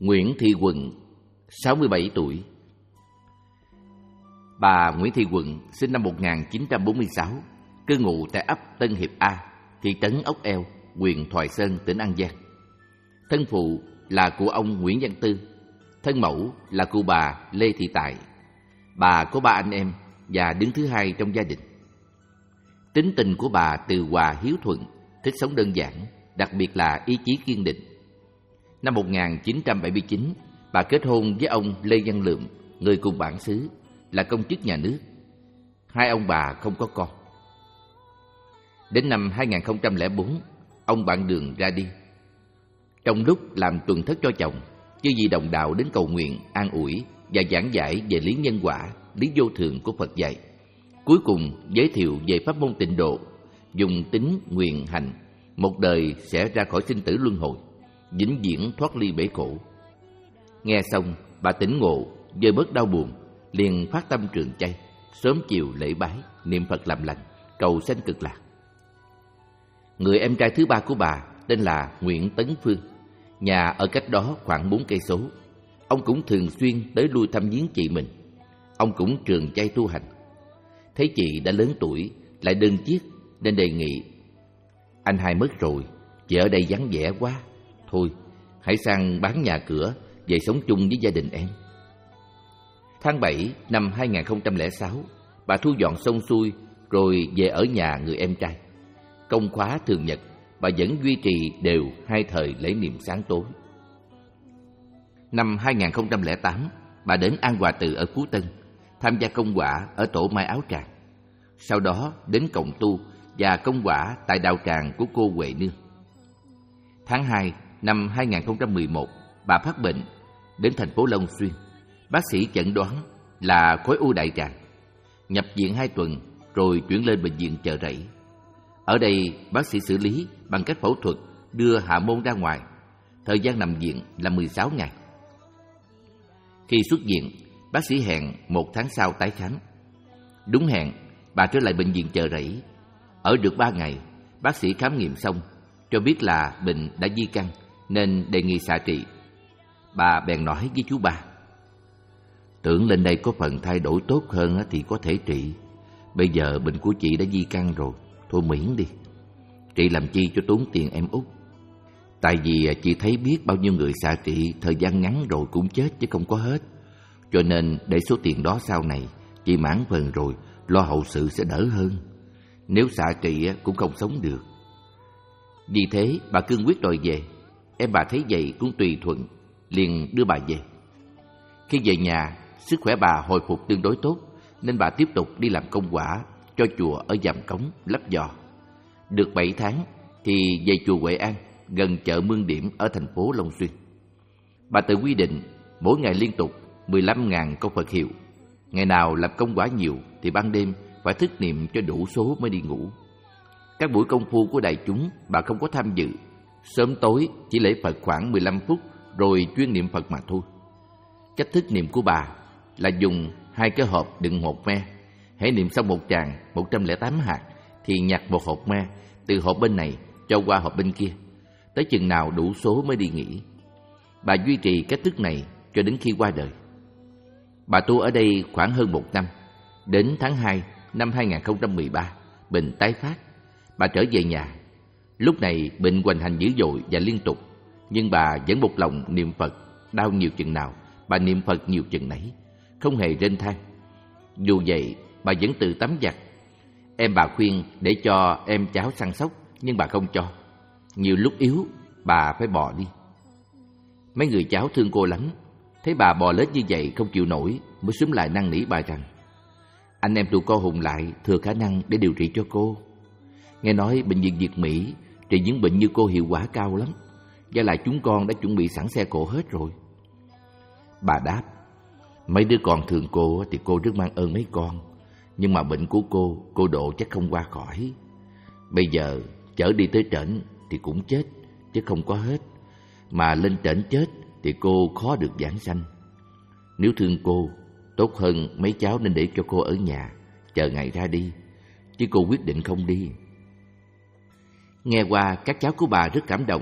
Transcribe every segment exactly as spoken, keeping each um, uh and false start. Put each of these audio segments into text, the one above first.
Nguyễn Thị Quận, sáu mươi bảy tuổi. Bà Nguyễn Thị Quận sinh năm một nghìn chín trăm bốn mươi sáu, cư ngụ tại ấp Tân Hiệp A, thị trấn Ốc Eo, huyện Thoại Sơn, tỉnh An Giang. Thân phụ là của ông Nguyễn Văn Tư, thân mẫu là cụ bà Lê Thị Tại. Bà có ba anh em và đứng thứ hai trong gia đình. Tính tình của bà từ hòa hiếu thuận, thích sống đơn giản, đặc biệt là ý chí kiên định. Năm một nghìn chín trăm bảy mươi chín, bà kết hôn với ông Lê Văn Lượm, người cùng bản xứ, là công chức nhà nước. Hai ông bà không có con. Đến năm hai nghìn không trăm lẻ bốn, ông bạn đường ra đi. Trong lúc làm tuần thất cho chồng, chư vị đồng đạo đến cầu nguyện, an ủi và giảng giải về lý nhân quả, lý vô thường của Phật dạy. Cuối cùng giới thiệu về pháp môn tịnh độ, dùng tín nguyện hành, một đời sẽ ra khỏi sinh tử luân hồi, vĩnh viễn thoát ly bể khổ. Nghe xong, bà tỉnh ngộ, vơi bớt đau buồn, liền phát tâm trường chay, sớm chiều lễ bái, niệm Phật làm lành, cầu sanh cực lạc. Người em trai thứ ba của bà tên là Nguyễn Tấn Phương, nhà ở cách đó khoảng bốn cây số. Ông cũng thường xuyên tới lui thăm viếng chị mình. Ông cũng trường chay tu hành. Thấy chị đã lớn tuổi, lại đơn chiếc, nên đề nghị: anh hai mất rồi, chị ở đây vắng vẻ quá, thôi hãy sang bán nhà cửa, về sống chung với gia đình em. Tháng bảy năm hai nghìn không trăm lẻ sáu, bà thu dọn xong xuôi rồi về ở nhà người em trai. Công khóa thường nhật, bà vẫn duy trì đều hai thời lễ niệm sáng tối. Năm hai nghìn không trăm lẻ tám, bà đến An Hòa Tự ở Phú Tân, tham gia công quả ở tổ Mai Áo Tràng. Sau đó đến cộng tu và công quả tại đạo tràng của cô Huệ Nương. Tháng hai năm hai nghìn không trăm mười một, bà phát bệnh, đến thành phố Long Xuyên. Bác sĩ chẩn đoán là khối u đại tràng. Nhập viện hai tuần rồi chuyển lên bệnh viện Chợ Rẫy. Ở đây bác sĩ xử lý bằng cách phẫu thuật đưa hạ môn ra ngoài. Thời gian nằm viện là mười sáu ngày. Khi xuất viện, bác sĩ hẹn một tháng sau tái khám. Đúng hẹn, bà trở lại bệnh viện Chợ Rẫy. Ở được ba ngày, bác sĩ khám nghiệm xong cho biết là bệnh đã di căn nên đề nghị xạ trị. Bà bèn nói với chú ba: tưởng lên đây có phần thay đổi tốt hơn thì có thể trị. Bây giờ bệnh của chị đã di căn rồi, thôi miễn đi. Chị làm chi cho tốn tiền em út. Tại vì chị thấy biết bao nhiêu người xạ trị thời gian ngắn rồi cũng chết chứ không có hết. Cho nên để số tiền đó sau này chị mãn phần rồi, lo hậu sự sẽ đỡ hơn. Nếu xạ trị cũng không sống được. Vì thế bà cương quyết đòi về. Em bà thấy vậy cũng tùy thuận, liền đưa bà về. Khi về nhà, sức khỏe bà hồi phục tương đối tốt, nên bà tiếp tục đi làm công quả cho chùa ở Giàm Cống, Lấp Vò. Được bảy tháng thì về chùa Huệ An, gần chợ Mương Điểm ở thành phố Long Xuyên. Bà tự quy định mỗi ngày liên tục mười lăm nghìn câu Phật hiệu. Ngày nào làm công quả nhiều thì ban đêm phải thức niệm cho đủ số mới đi ngủ. Các buổi công phu của đại chúng bà không có tham dự. Sớm tối chỉ lễ Phật khoảng mười lăm phút rồi chuyên niệm Phật mà thôi. Cách thức niệm của bà là dùng hai cái hộp đựng hột me. Hãy niệm xong một tràng một trăm lẻ tám hạt thì nhặt một hộp me từ hộp bên này cho qua hộp bên kia, tới chừng nào đủ số mới đi nghỉ. Bà duy trì cách thức này cho đến khi qua đời. Bà tu ở đây khoảng hơn một năm. Đến tháng hai năm hai nghìn không trăm mười ba, bệnh tái phát. Bà trở về nhà. Lúc này bệnh hoành hành dữ dội và liên tục, nhưng bà vẫn một lòng niệm Phật. Đau nhiều chừng nào bà niệm Phật nhiều chừng nấy, không hề rên than. Dù vậy bà vẫn tự tắm giặt. Em bà khuyên để cho em cháu săn sóc, nhưng bà không cho. Nhiều lúc yếu bà phải bò đi. Mấy người cháu thương cô lắm, thấy bà bò lết như vậy không chịu nổi, mới xúm lại năn nỉ bà rằng: anh em tụi cô hùng lại thừa khả năng để điều trị cho cô. Nghe nói bệnh viện Việt Mỹ trị những bệnh như cô hiệu quả cao lắm, và lại chúng con đã chuẩn bị sẵn xe cộ hết rồi. Bà đáp: mấy đứa con thương cô thì cô rất mang ơn mấy con, nhưng mà bệnh của cô, cô độ chắc không qua khỏi. Bây giờ chở đi tới trển thì cũng chết, chứ không có hết. Mà lên trển chết thì cô khó được vãng sanh. Nếu thương cô, tốt hơn mấy cháu nên để cho cô ở nhà, chờ ngày ra đi, chứ cô quyết định không đi. Nghe qua các cháu của bà rất cảm động,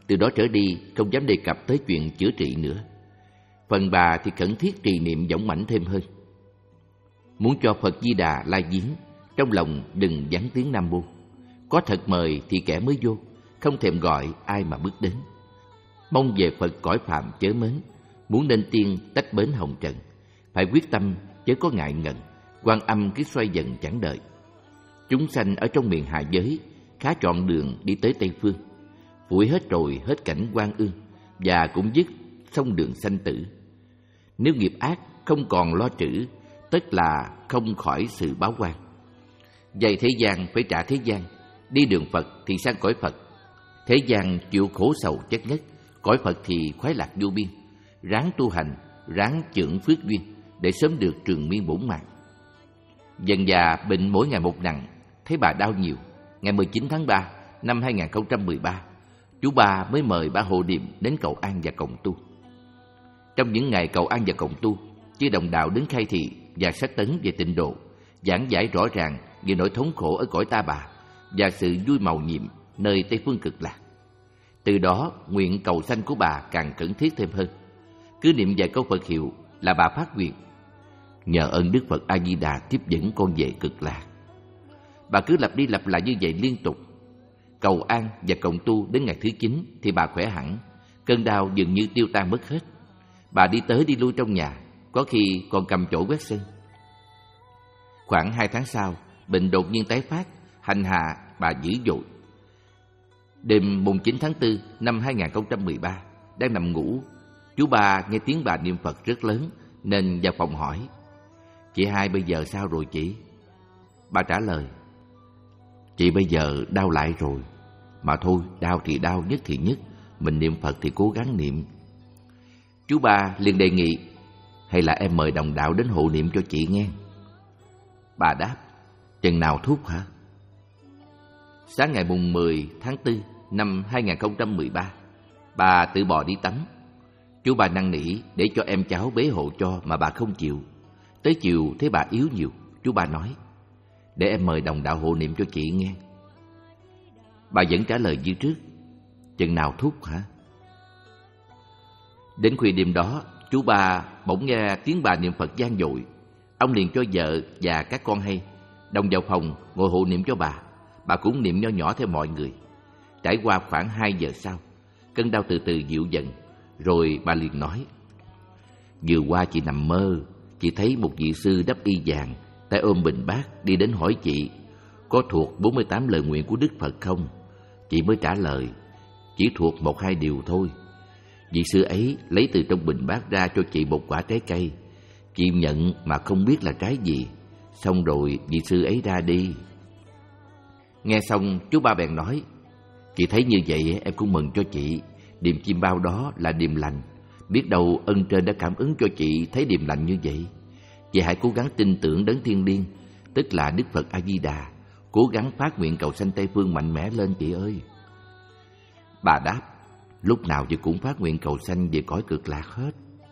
Từ đó trở đi không dám đề cập tới chuyện chữa trị nữa. Phần bà thì khẩn thiết trì niệm dõng mãnh thêm hơn. Muốn cho Phật Di Đà lai viếng, trong lòng đừng vắng tiếng Nam Mô. Có thật mời thì kẻ mới vô, không thèm gọi ai mà bước đến. Mong về Phật cõi phàm chớ mến, muốn nên tiên tách bến hồng trần. Phải quyết tâm chớ có ngại ngần, Quan Âm cứ xoay dần chẳng đợi. Chúng sanh ở trong miền hạ giới khá chọn đường đi tới Tây Phương, phủi hết rồi hết cảnh Quan Ương, và cũng dứt xong đường sanh tử. Nếu nghiệp ác không còn lo trữ, tức là không khỏi sự báo oan. Dạy thế gian phải trả thế gian, đi đường Phật thì sang cõi Phật. Thế gian chịu khổ sầu chất ngất, cõi Phật thì khoái lạc vô biên. Ráng tu hành, ráng chưởng phước duyên để sớm được trường miên bổn mạng. Dần già bệnh mỗi ngày một nặng, thấy bà đau nhiều. Ngày mười chín tháng ba năm hai nghìn không trăm mười ba, chú ba mới mời ba hộ niệm đến cầu an và cộng tu. Trong những ngày cầu an và cộng tu, chư đồng đạo đến khai thị và sách tấn về tịnh độ, giảng giải rõ ràng về nỗi thống khổ ở cõi ta bà và sự vui màu nhiệm nơi Tây Phương Cực Lạc. Từ đó, nguyện cầu sanh của bà càng khẩn thiết thêm hơn. Cứ niệm vài câu Phật hiệu là bà phát nguyện. Nhờ ơn Đức Phật A Di Đà tiếp dẫn con về Cực Lạc. Bà cứ lặp đi lặp lại như vậy liên tục. Cầu an và cộng tu đến ngày thứ chín thì bà khỏe hẳn, cơn đau dường như tiêu tan mất hết. Bà đi tới đi lui trong nhà, có khi còn cầm chổi quét sân. Khoảng hai tháng sau, bệnh đột nhiên tái phát, hành hạ bà dữ dội. Đêm mùng chín tháng tư năm hai nghìn không trăm mười ba, đang nằm ngủ, chú ba nghe tiếng bà niệm Phật rất lớn nên vào phòng hỏi: "Chị hai bây giờ sao rồi chị?" Bà trả lời: "Chị bây giờ đau lại rồi. Mà thôi, đau thì đau, nhất thì nhất, mình niệm Phật thì cố gắng niệm." Chú ba liền đề nghị: "Hay là em mời đồng đạo đến hộ niệm cho chị nghe." Bà đáp: "Chừng nào thuốc hả?" Sáng ngày mùng mười tháng tư năm hai nghìn không trăm mười ba, bà tự bò đi tắm. Chú ba năn nỉ để cho em cháu bế hộ cho mà bà không chịu. Tới chiều thấy bà yếu nhiều, chú ba nói: "Để em mời đồng đạo hộ niệm cho chị nghe." Bà vẫn trả lời như trước: "Chừng nào thuốc hả?" Đến khuya đêm đó, chú ba bỗng nghe tiếng bà niệm Phật vang dội. Ông liền cho vợ và các con hay, đồng vào phòng ngồi hộ niệm cho bà. Bà cũng niệm nho nhỏ theo mọi người. Trải qua khoảng hai giờ sau, cơn đau từ từ dịu dần, rồi bà liền nói: "Vừa qua chị nằm mơ, chị thấy một vị sư đắp y vàng, tay ôm bình bát đi đến hỏi chị có thuộc bốn mươi tám lời nguyện của Đức Phật không? Chị mới trả lời: chỉ thuộc một hai điều thôi. Vị sư ấy lấy từ trong bình bát ra cho chị một quả trái cây. Chị nhận mà không biết là trái gì. Xong rồi vị sư ấy ra đi." Nghe xong, chú ba bèn nói: "Chị thấy như vậy em cũng mừng cho chị. Điềm chim bao đó là điềm lành. Biết đâu ân trên đã cảm ứng cho chị thấy điềm lành như vậy. Chị hãy cố gắng tin tưởng đấng thiên liêng, tức là Đức Phật A Di Đà. Cố gắng phát nguyện cầu sanh Tây Phương mạnh mẽ lên chị ơi." Bà đáp: "Lúc nào chị cũng phát nguyện cầu sanh về cõi Cực Lạc hết."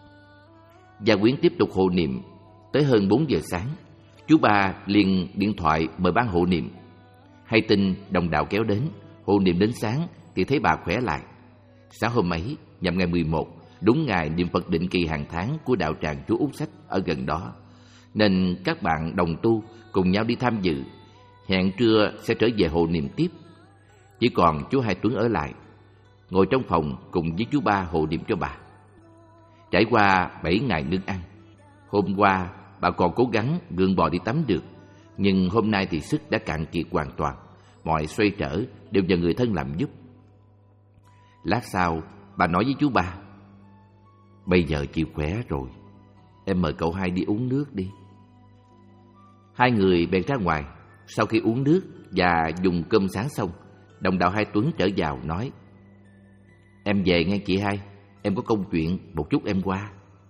Gia quyến tiếp tục hộ niệm. Tới hơn bốn giờ sáng, chú ba liền điện thoại mời ban hộ niệm. Hay tin đồng đạo kéo đến, hộ niệm đến sáng thì thấy bà khỏe lại. Sáng hôm ấy, nhằm ngày mười một, đúng ngày niệm Phật định kỳ hàng tháng của đạo tràng chú Út Sách ở gần đó, nên các bạn đồng tu cùng nhau đi tham dự. Hẹn trưa sẽ trở về hộ niệm tiếp. Chỉ còn chú Hai Tuấn ở lại, ngồi trong phòng cùng với chú ba hộ niệm cho bà. Trải qua bảy ngày ngưng ăn, hôm qua bà còn cố gắng gượng bò đi tắm được, nhưng hôm nay thì sức đã cạn kiệt hoàn toàn. Mọi xoay trở đều nhờ người thân làm giúp. Lát sau, bà nói với chú ba: "Bây giờ chị khỏe rồi, em mời cậu Hai đi uống nước đi." Hai người bèn ra ngoài. Sau khi uống nước và dùng cơm sáng xong, đồng đạo Hai Tuấn trở vào nói: "Em về nghe chị Hai, em có công chuyện, một chút em qua."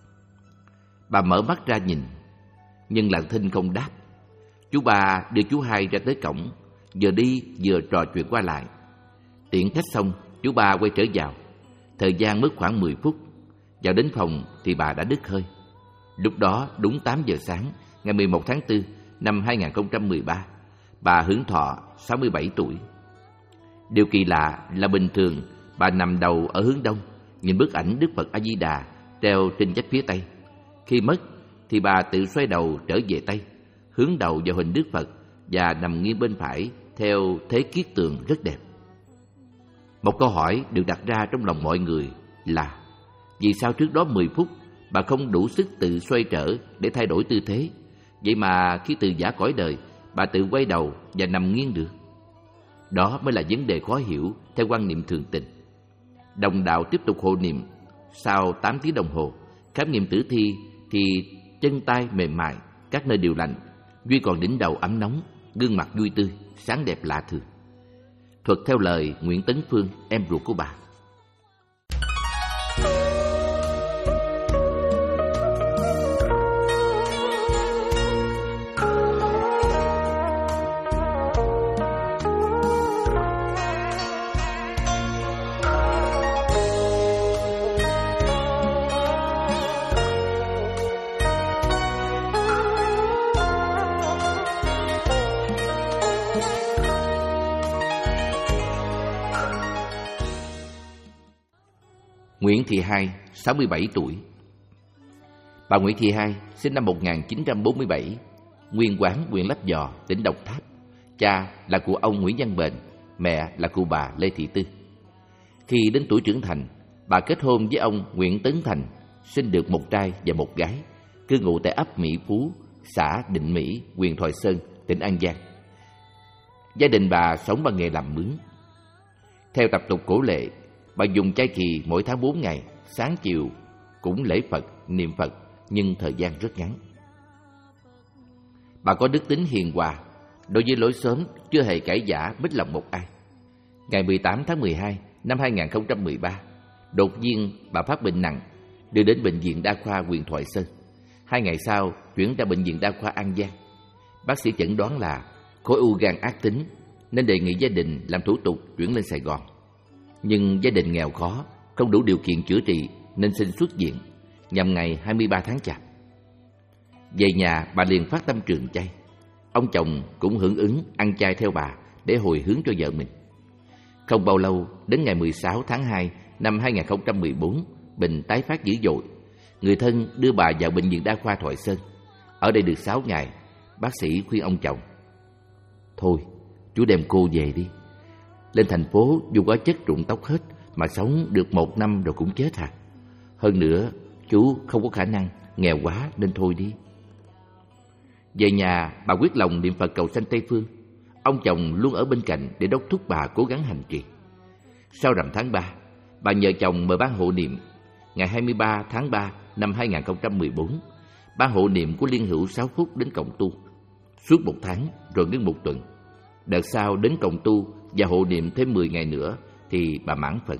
Bà mở mắt ra nhìn, nhưng lặng thinh không đáp. Chú ba đưa chú Hai ra tới cổng, vừa đi vừa trò chuyện qua lại. Tiễn khách xong, chú ba quay trở vào. Thời gian mất khoảng mười phút. Vào đến phòng thì bà đã đứt hơi. Lúc đó đúng tám giờ sáng, ngày mười một tháng tư năm hai nghìn không trăm mười ba, bà hưởng thọ sáu mươi bảy tuổi. Điều kỳ lạ là bình thường bà nằm đầu ở hướng đông, nhìn bức ảnh Đức Phật A Di Đà treo trên vách phía tây. Khi mất thì bà tự xoay đầu trở về tây, hướng đầu vào hình Đức Phật và nằm nghiêng bên phải theo thế kiết tường rất đẹp. Một câu hỏi được đặt ra trong lòng mọi người là vì sao trước đó mười phút bà không đủ sức tự xoay trở để thay đổi tư thế, vậy mà khi từ giã cõi đời bà tự quay đầu và nằm nghiêng được? Đó mới là vấn đề khó hiểu theo quan niệm thường tình. Đồng đạo tiếp tục hộ niệm. Sau tám tiếng đồng hồ khám nghiệm tử thi thì chân tay mềm mại, các nơi đều lạnh. Duy còn đỉnh đầu ấm nóng, gương mặt vui tươi, sáng đẹp lạ thường. Thuật theo lời Nguyễn Tấn Phương, em ruột của bà. Nguyễn Thị Hai, sáu mươi bảy tuổi. Bà Nguyễn Thị Hai sinh năm một nghìn chín trăm bốn mươi bảy, nguyên quán huyện Lấp Vò, tỉnh Đồng Tháp. Cha là cụ ông Nguyễn Văn Bền, mẹ là cụ bà Lê Thị Tư. Khi đến tuổi trưởng thành, bà kết hôn với ông Nguyễn Tấn Thành, sinh được một trai và một gái, cư ngụ tại ấp Mỹ Phú, xã Định Mỹ, huyện Thoại Sơn, tỉnh An Giang. Gia đình bà sống bằng nghề làm mướn. Theo tập tục cổ lệ, bà dùng chay kỳ mỗi tháng bốn ngày, sáng chiều cũng lễ Phật, niệm Phật, nhưng thời gian rất ngắn. Bà có đức tính hiền hòa, đối với lối xóm chưa hề cãi vã mít lòng một ai. Ngày mười tám tháng mười hai năm hai nghìn không trăm mười ba, đột nhiên bà phát bệnh nặng, đưa đến bệnh viện đa khoa huyện Thoại Sơn. Hai ngày sau chuyển ra bệnh viện đa khoa An Giang. Bác sĩ chẩn đoán là khối u gan ác tính, nên đề nghị gia đình làm thủ tục chuyển lên Sài Gòn. Nhưng gia đình nghèo khó, không đủ điều kiện chữa trị nên xin xuất viện, nhằm ngày hai mươi ba tháng Chạp. Về nhà, bà liền phát tâm trường chay. Ông chồng cũng hưởng ứng ăn chay theo bà để hồi hướng cho vợ mình. Không bao lâu, đến ngày mười sáu tháng hai năm hai nghìn không trăm mười bốn, bệnh tái phát dữ dội. Người thân đưa bà vào bệnh viện đa khoa Thoại Sơn. Ở đây được sáu ngày, bác sĩ khuyên ông chồng: thôi, chú đem cô về đi. Lên thành phố dù có chất rụng tóc hết, mà sống được một năm rồi cũng chết à. Hơn nữa, chú không có khả năng, nghèo quá nên thôi đi. Về nhà, bà quyết lòng niệm Phật cầu sanh Tây Phương. Ông chồng luôn ở bên cạnh để đốc thúc bà cố gắng hành trì. Sau rằm tháng ba, bà nhờ chồng mời ban hộ niệm. Ngày hai mươi ba tháng ba năm hai nghìn không trăm mười bốn, ban hộ niệm của Liên Hữu Sáu Phúc đến Cộng Tu. Suốt một tháng rồi ngưng một tuần. Đợt sau đến Cộng Tu và hộ niệm thêm mười ngày nữa thì bà mãn Phật.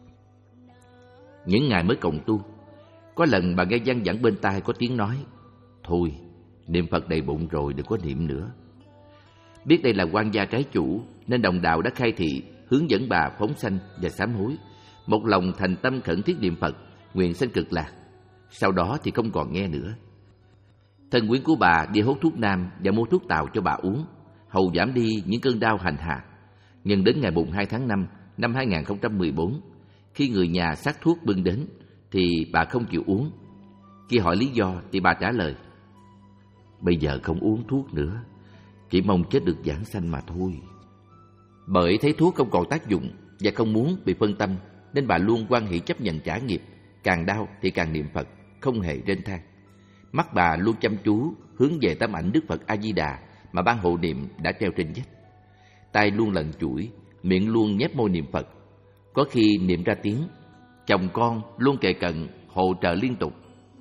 Những ngày mới Cộng Tu, có lần bà nghe văng vẳng bên tai có tiếng nói: thôi, niệm Phật đầy bụng rồi, đừng có niệm nữa. Biết đây là quan gia trái chủ nên đồng đạo đã khai thị hướng dẫn bà phóng sanh và sám hối, một lòng thành tâm khẩn thiết niệm Phật, nguyện sanh cực lạc. Sau đó thì không còn nghe nữa. Thân quyến của bà đi hốt thuốc nam và mua thuốc tàu cho bà uống, hầu giảm đi những cơn đau hành hạ. Nhưng đến ngày mùng hai tháng năm năm hai nghìn không trăm mười bốn, khi người nhà xách thuốc bưng đến thì bà không chịu uống. Khi hỏi lý do thì bà trả lời: bây giờ không uống thuốc nữa, chỉ mong chết được vãng sanh mà thôi. Bởi thấy thuốc không còn tác dụng và không muốn bị phân tâm, nên bà luôn hoan hỷ chấp nhận trả nghiệp, càng đau thì càng niệm Phật, không hề rên than. Mắt bà luôn chăm chú hướng về tấm ảnh Đức Phật A Di Đà mà ban hộ niệm đã treo trên vách. Tay luôn lần chuỗi, miệng luôn nhếch môi niệm Phật. Có khi niệm ra tiếng, chồng con luôn kề cận hỗ trợ liên tục.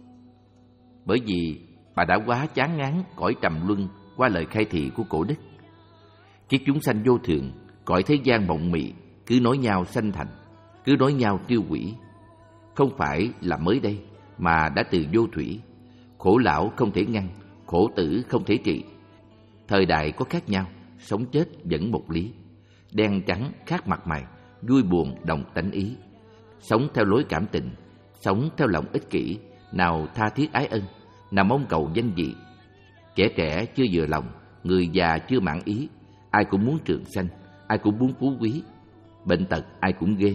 Bởi vì bà đã quá chán ngán cõi trầm luân qua lời khai thị của cổ đức: kiếp chúng sanh vô thường, cõi thế gian mộng mị, cứ nói nhau sanh thành, cứ nói nhau tiêu hủy. Không phải là mới đây mà đã từ vô thủy. Khổ lão không thể ngăn, khổ tử không thể trị. Thời đại có khác nhau, sống chết vẫn một lý. Đen trắng khác mặt mày, vui buồn đồng tánh ý. Sống theo lối cảm tình, sống theo lòng ích kỷ, nào tha thiết ái ân, nào mong cầu danh vị. Kẻ trẻ chưa vừa lòng, người già chưa mãn ý. Ai cũng muốn trường sanh, ai cũng muốn phú quý. Bệnh tật ai cũng ghê,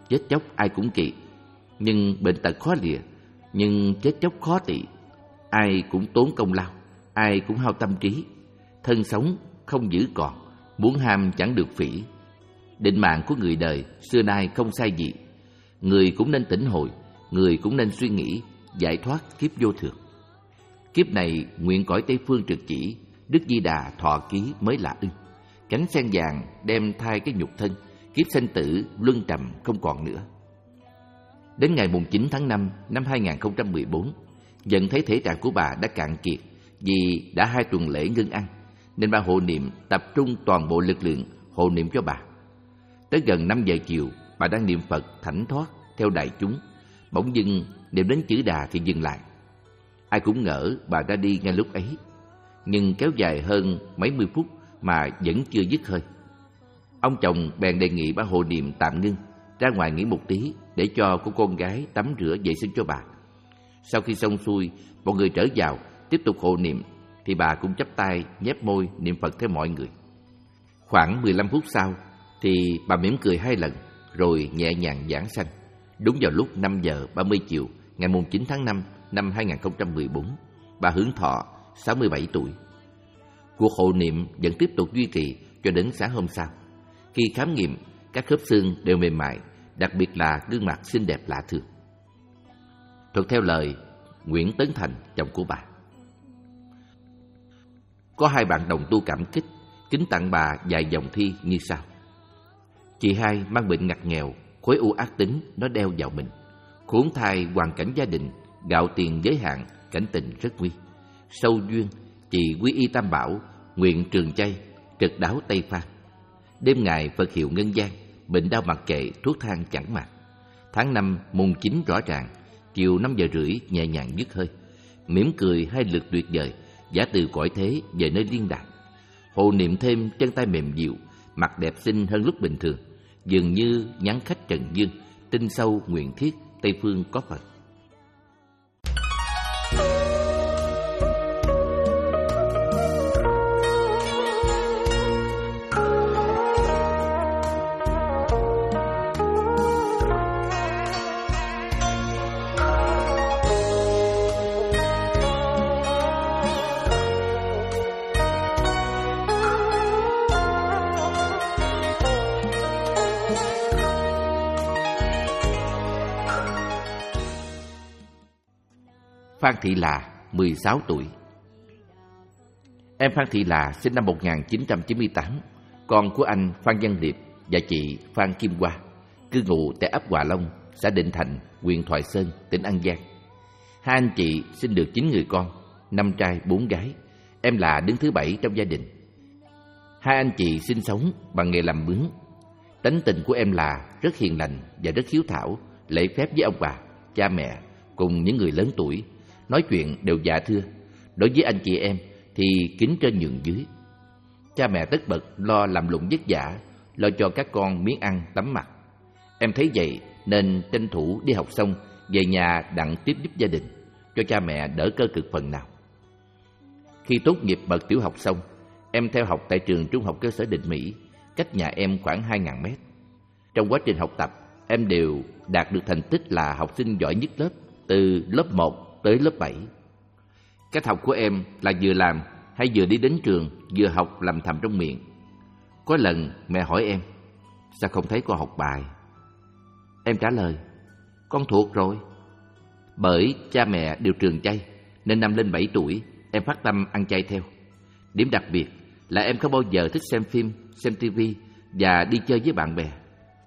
chết chóc ai cũng kỵ, nhưng bệnh tật khó lìa, nhưng chết chóc khó tị. Ai cũng tốn công lao, ai cũng hao tâm trí. Thân sống không giữ còn, muốn ham chẳng được phỉ. Định mạng của người đời xưa nay không sai gì. Người cũng nên tỉnh hồi, người cũng nên suy nghĩ, giải thoát kiếp vô thường. Kiếp này nguyện cõi Tây Phương trực chỉ, Đức Di Đà thọ ký mới là ưng. Cánh sen vàng đem thay cái nhục thân, kiếp sinh tử luân trầm không còn nữa. Đến ngày mùng chín tháng năm năm hai nghìn không trăm mười bốn, nhận thấy thể trạng của bà đã cạn kiệt vì đã hai tuần lễ ngưng ăn, nên bà hộ niệm tập trung toàn bộ lực lượng hộ niệm cho bà. Tới gần năm giờ chiều, bà đang niệm Phật thảnh thót theo đại chúng, bỗng dưng niệm đến chữ Đà thì dừng lại. Ai cũng ngỡ bà đã đi ngay lúc ấy, nhưng kéo dài hơn mấy mươi phút mà vẫn chưa dứt hơi. Ông chồng bèn đề nghị bà hộ niệm tạm ngưng, ra ngoài nghỉ một tí để cho cô con gái tắm rửa vệ sinh cho bà. Sau khi xong xuôi, mọi người trở vào tiếp tục hộ niệm, thì bà cũng chắp tay nhếch môi niệm Phật theo mọi người. Khoảng mười lăm phút sau thì bà mỉm cười hai lần rồi nhẹ nhàng giảng sanh. Đúng vào lúc năm giờ ba mươi chiều ngày mùng chín tháng năm năm hai nghìn không trăm mười bốn, bà hưởng thọ sáu mươi bảy tuổi. Cuộc hộ niệm vẫn tiếp tục duy trì cho đến sáng hôm sau. Khi khám nghiệm, các khớp xương đều mềm mại, đặc biệt là gương mặt xinh đẹp lạ thường. Thuận theo lời Nguyễn Tấn Thành, chồng của bà. Có hai bạn đồng tu cảm kích, kính tặng bà vài dòng thi như sau. Chị hai mang bệnh ngặt nghèo, khối u ác tính nó đeo vào mình. Khốn thai hoàn cảnh gia đình, gạo tiền giới hạn, cảnh tình rất nguy. Sâu duyên, chị quy y Tam Bảo, nguyện trường chay, trực đáo Tây Phan. Đêm ngày Phật hiệu ngân gian, bệnh đau mặc kệ, thuốc thang chẳng mạc. Tháng năm mùng chín rõ ràng, chiều năm giờ rưỡi nhẹ nhàng dứt hơi. Mỉm cười hai lượt tuyệt vời, giả từ cõi thế về nơi liên đàng. Hộ niệm thêm chân tay mềm dịu, mặt đẹp xinh hơn lúc bình thường, dường như nhắn khách trần dương, tinh sâu nguyện thiết Tây Phương có Phật. Phan Thị Là, mười sáu tuổi. Em Phan Thị Là sinh năm một nghìn chín trăm chín mươi tám, con của anh Phan Văn Điệp và chị Phan Kim Hoa, cư ngụ tại ấp Hòa Long, xã Định Thành, huyện Thoại Sơn, tỉnh An Giang. Hai anh chị sinh được chín người con, năm trai bốn gái. Em là đứng thứ bảy trong gia đình. Hai anh chị sinh sống bằng nghề làm mướn. Tánh tình của em là rất hiền lành và rất hiếu thảo, lễ phép với ông bà, cha mẹ cùng những người lớn tuổi. Nói chuyện đều dạ thưa. Đối với anh chị em thì kính trên nhường dưới. Cha mẹ tất bật lo làm lụng vất vả, lo cho các con miếng ăn tắm mặc. Em thấy vậy nên tranh thủ đi học xong về nhà đặng tiếp giúp gia đình, cho cha mẹ đỡ cơ cực phần nào. Khi tốt nghiệp bậc tiểu học xong, em theo học tại trường trung học cơ sở Định Mỹ, cách nhà em khoảng hai nghìn mét. Trong quá trình học tập, em đều đạt được thành tích là học sinh giỏi nhất lớp, từ lớp một tới lớp bảy. Cách học của em là vừa làm hay vừa đi đến trường, vừa học lầm thầm trong miệng. Có lần mẹ hỏi em, sao không thấy con học bài? Em trả lời, con thuộc rồi. Bởi cha mẹ đều trường chay, nên năm lên bảy tuổi, em phát tâm ăn chay theo. Điểm đặc biệt là em không bao giờ thích xem phim, xem tivi và đi chơi với bạn bè.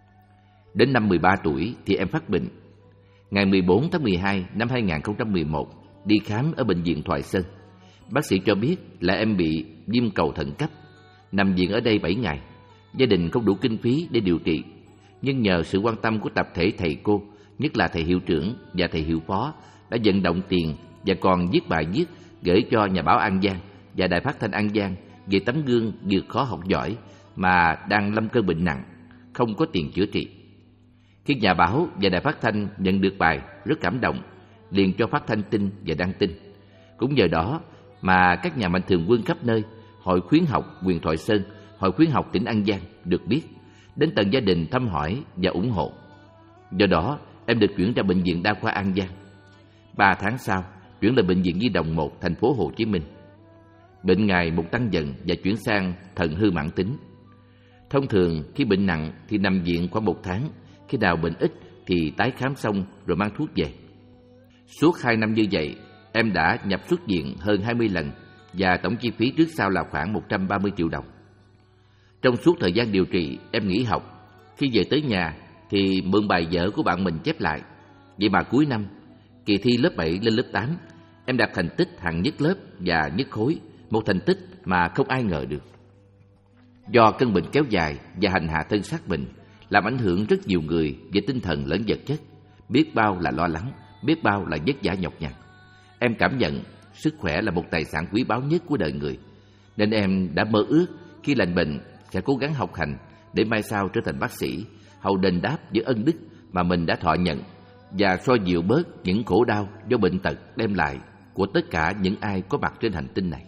Đến năm mười ba tuổi thì em phát bệnh. Ngày mười bốn tháng mười hai năm hai nghìn không trăm mười một, đi khám ở bệnh viện Thoại Sơn. Bác sĩ cho biết là em bị viêm cầu thận cấp. Nằm viện ở đây bảy ngày. Gia đình không đủ kinh phí để điều trị. Nhưng nhờ sự quan tâm của tập thể thầy cô, nhất là thầy hiệu trưởng và thầy hiệu phó, đã vận động tiền và còn viết bài viết gửi cho Nhà báo An Giang và Đài Phát thanh An Giang về tấm gương vượt khó học giỏi mà đang lâm cơn bệnh nặng, không có tiền chữa trị. Khi Nhà báo và Đài Phát thanh nhận được bài rất cảm động, liền cho phát thanh tin và đăng tin. Cũng nhờ đó mà các nhà mạnh thường quân khắp nơi, Hội khuyến học huyện Thoại Sơn, Hội khuyến học tỉnh An Giang được biết, đến tận gia đình thăm hỏi và ủng hộ. Do đó, em được chuyển ra Bệnh viện Đa khoa An Giang. Ba tháng sau, chuyển lên Bệnh viện Nhi đồng một, thành phố Hồ Chí Minh. Bệnh ngày một tăng dần và chuyển sang thận hư mãn tính. Thông thường, khi bệnh nặng thì nằm viện khoảng một tháng, khi nào bệnh ít thì tái khám xong rồi mang thuốc về. Suốt hai năm như vậy, em đã nhập xuất viện hơn hai mươi lần và tổng chi phí trước sau là khoảng một trăm ba mươi triệu đồng. Trong suốt thời gian điều trị, em nghỉ học. Khi về tới nhà thì mượn bài vở của bạn mình chép lại. Vậy mà cuối năm, kỳ thi lớp bảy lên lớp tám, em đạt thành tích hạng nhất lớp và nhất khối, một thành tích mà không ai ngờ được. Do cơn bệnh kéo dài và hành hạ thân xác bệnh, làm ảnh hưởng rất nhiều người về tinh thần lẫn vật chất, biết bao là lo lắng, biết bao là vất vả nhọc nhằn. Em cảm nhận sức khỏe là một tài sản quý báu nhất của đời người, nên em đã mơ ước khi lành bệnh sẽ cố gắng học hành để mai sau trở thành bác sĩ, hầu đền đáp những ân đức mà mình đã thọ nhận và xoa dịu bớt những khổ đau do bệnh tật đem lại của tất cả những ai có mặt trên hành tinh này.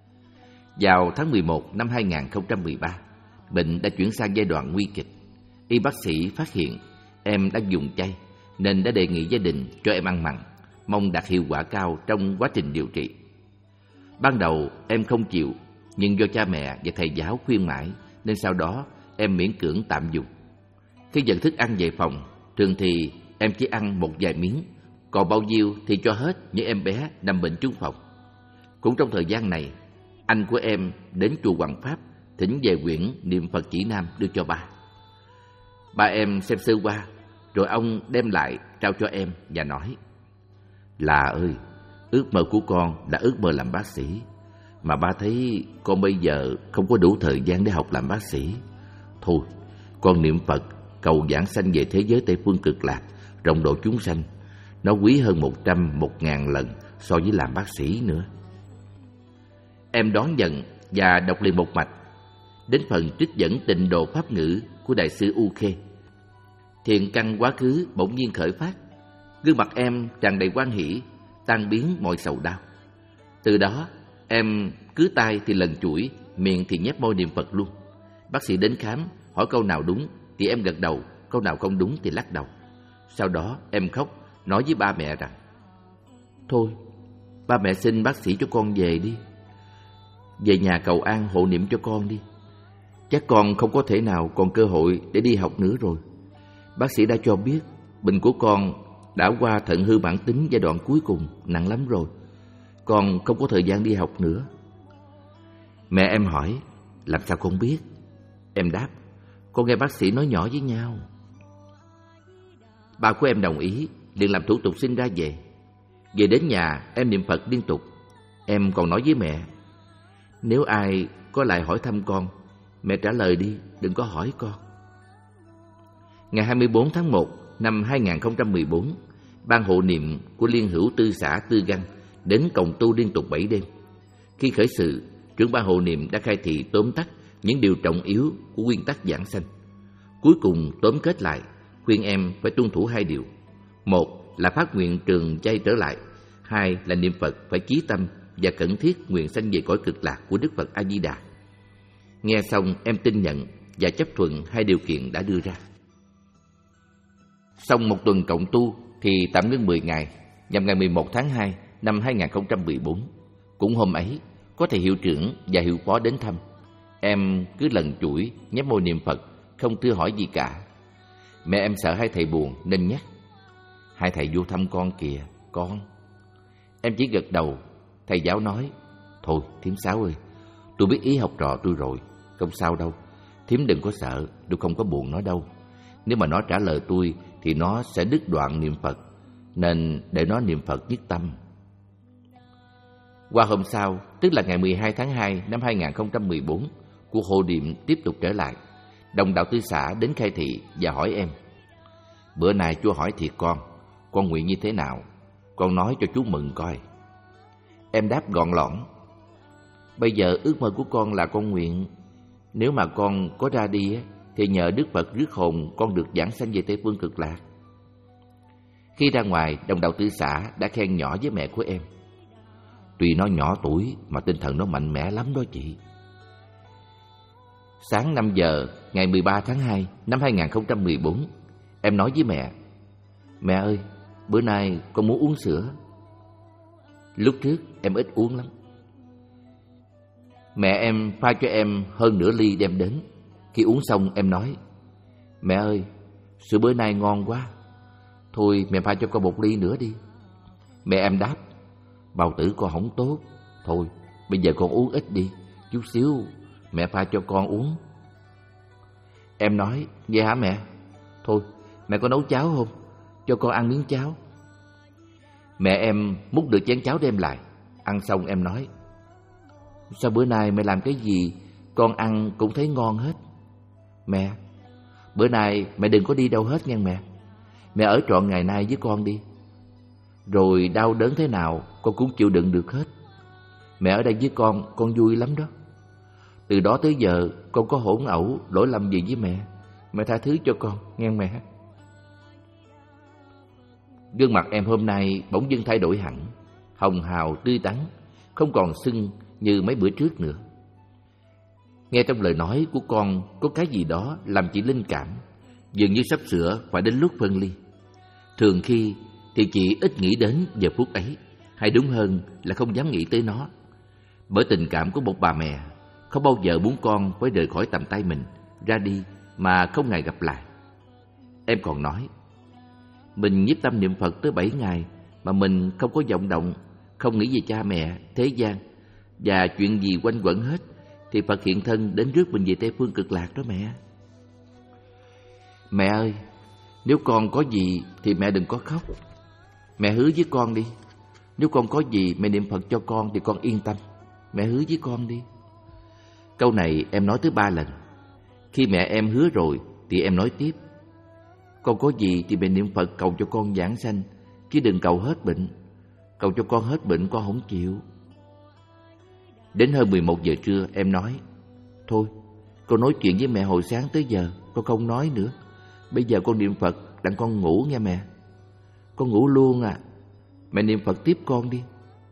Vào tháng mười một năm hai nghìn không trăm mười ba, bệnh đã chuyển sang giai đoạn nguy kịch. Y bác sĩ phát hiện em đang dùng chay nên đã đề nghị gia đình cho em ăn mặn, mong đạt hiệu quả cao trong quá trình điều trị. Ban đầu em không chịu, nhưng do cha mẹ và thầy giáo khuyên mãi nên sau đó em miễn cưỡng tạm dùng. Khi dẫn thức ăn về phòng, thường thì em chỉ ăn một vài miếng, còn bao nhiêu thì cho hết những em bé nằm bệnh trú phòng. Cũng trong thời gian này, anh của em đến chùa Hoàng Pháp thỉnh về quyển niệm Phật chỉ nam đưa cho ba. Ba em xem sơ qua, rồi ông đem lại trao cho em và nói: "Là ơi, ước mơ của con là ước mơ làm bác sĩ, mà ba thấy con bây giờ không có đủ thời gian để học làm bác sĩ. Thôi, con niệm Phật cầu giảng sanh về thế giới Tây phương Cực Lạc, rộng độ chúng sanh. Nó quý hơn một trăm, một ngàn lần so với làm bác sĩ nữa." Em đón nhận và đọc liền một mạch, đến phần trích dẫn tịnh độ pháp ngữ của Đại sư U Khê. Thiện căn quá khứ bỗng nhiên khởi phát, gương mặt em tràn đầy hoan hỷ, tan biến mọi sầu đau. Từ đó, em cứ tay thì lần chuỗi, miệng thì nhếch môi niệm Phật luôn. Bác sĩ đến khám, hỏi câu nào đúng thì em gật đầu, câu nào không đúng thì lắc đầu. Sau đó em khóc, nói với ba mẹ rằng: "Thôi, ba mẹ xin bác sĩ cho con về đi. Về nhà cầu an hộ niệm cho con đi. Chắc con không có thể nào còn cơ hội để đi học nữa rồi. Bác sĩ đã cho biết bệnh của con đã qua thận hư mãn tính giai đoạn cuối cùng, nặng lắm rồi. Con không có thời gian đi học nữa." Mẹ em hỏi: "Làm sao con biết?" Em đáp: "Con nghe bác sĩ nói nhỏ với nhau." Ba của em đồng ý, liền làm thủ tục xin ra về. Về đến nhà, em niệm Phật liên tục. Em còn nói với mẹ: "Nếu ai có lại hỏi thăm con, mẹ trả lời đi, đừng có hỏi con." Ngày hai mươi bốn tháng một năm hai nghìn không trăm mười bốn, ban hộ niệm của Liên hữu tư xã Tư Găng đến cộng tu liên tục bảy đêm. Khi khởi sự, trưởng ban hộ niệm đã khai thị tóm tắt những điều trọng yếu của nguyên tắc giảng sanh. Cuối cùng tóm kết lại, khuyên em phải tuân thủ hai điều: một là phát nguyện trường chay trở lại, hai là niệm Phật phải chí tâm và khẩn thiết nguyện sanh về cõi cực lạc của Đức Phật A Di Đà. Nghe xong em tin nhận và chấp thuận hai điều kiện đã đưa ra. Sau một tuần cộng tu thì tạm ngưng mười ngày, nhằm ngày mười một tháng hai năm hai nghìn không trăm mười bốn. Cũng hôm ấy, có thầy hiệu trưởng và hiệu phó đến thăm. Em cứ lần chuỗi nhếch môi niệm Phật, không thưa hỏi gì cả. Mẹ em sợ hai thầy buồn nên nhắc: "Hai thầy vô thăm con kìa, con." Em chỉ gật đầu. Thầy giáo nói: "Thôi thím Sáu ơi, tôi biết ý học trò tôi rồi, không sao đâu. Thím đừng có sợ, tôi không có buồn nó đâu. Nếu mà nó trả lời tôi thì nó sẽ đứt đoạn niệm Phật, nên để nó niệm Phật nhất tâm." Qua hôm sau, tức là ngày mười hai tháng hai năm hai nghìn không trăm mười bốn, cuộc hộ niệm tiếp tục trở lại. Đồng đạo tư xã đến khai thị và hỏi em: "Bữa nay chú hỏi thiệt con, con nguyện như thế nào? Con nói cho chú mừng coi." Em đáp gọn lỏn: "Bây giờ ước mơ của con là con nguyện, nếu mà con có ra đi thì nhờ Đức Phật rước hồn con được giảng sanh về Tây phương Cực Lạc." Khi ra ngoài, đồng đạo tư xã đã khen nhỏ với mẹ của em: "Tuy nó nhỏ tuổi mà tinh thần nó mạnh mẽ lắm đó chị." Sáng năm giờ ngày mười ba tháng hai năm hai nghìn không trăm mười bốn, em nói với mẹ: Mẹ ơi, bữa nay con muốn uống sữa. Lúc trước em ít uống lắm. Mẹ em pha cho em hơn nửa ly đem đến. Khi uống xong em nói: Mẹ ơi, sữa bữa nay ngon quá, thôi mẹ pha cho con một ly nữa đi. Mẹ em đáp: Bào tử con không tốt, thôi bây giờ con uống ít đi, chút xíu mẹ pha cho con uống. Em nói: Vậy hả mẹ? Thôi mẹ có nấu cháo không? Cho con ăn miếng cháo. Mẹ em múc được chén cháo đem lại. Ăn xong em nói: Sao bữa nay mẹ làm cái gì con ăn cũng thấy ngon hết. Mẹ, bữa nay mẹ đừng có đi đâu hết nha mẹ. Mẹ ở trọn ngày nay với con đi. Rồi đau đớn thế nào con cũng chịu đựng được hết. Mẹ ở đây với con, con vui lắm đó. Từ đó tới giờ con có hỗn ẩu, lỗi lầm gì với mẹ, mẹ tha thứ cho con, nghe mẹ. Gương mặt em hôm nay bỗng dưng thay đổi hẳn, hồng hào tươi tắn, không còn sưng như mấy bữa trước nữa. Nghe trong lời nói của con có cái gì đó làm chị linh cảm, dường như sắp sửa phải đến lúc phân ly. Thường khi thì chị ít nghĩ đến giờ phút ấy, hay đúng hơn là không dám nghĩ tới nó. Bởi tình cảm của một bà mẹ không bao giờ muốn con phải rời khỏi tầm tay mình, ra đi mà không ngày gặp lại. Em còn nói: Mình nhiếp tâm niệm Phật tới bảy ngày mà mình không có vọng động, không nghĩ về cha mẹ, thế gian và chuyện gì quanh quẩn hết, thì Phật hiện thân đến rước mình về Tây Phương Cực Lạc đó mẹ. Mẹ ơi, nếu con có gì thì mẹ đừng có khóc. Mẹ hứa với con đi. Nếu con có gì mẹ niệm Phật cho con thì con yên tâm. Mẹ hứa với con đi. Câu này em nói tới ba lần. Khi mẹ em hứa rồi thì em nói tiếp: Con có gì thì mẹ niệm Phật cầu cho con giảng sanh, chứ đừng cầu hết bệnh. Cầu cho con hết bệnh con không chịu. Đến hơn mười một giờ trưa em nói: Thôi, con nói chuyện với mẹ hồi sáng tới giờ, con không nói nữa. Bây giờ con niệm Phật đặng con ngủ nghe mẹ. Con ngủ luôn à. Mẹ niệm Phật tiếp con đi.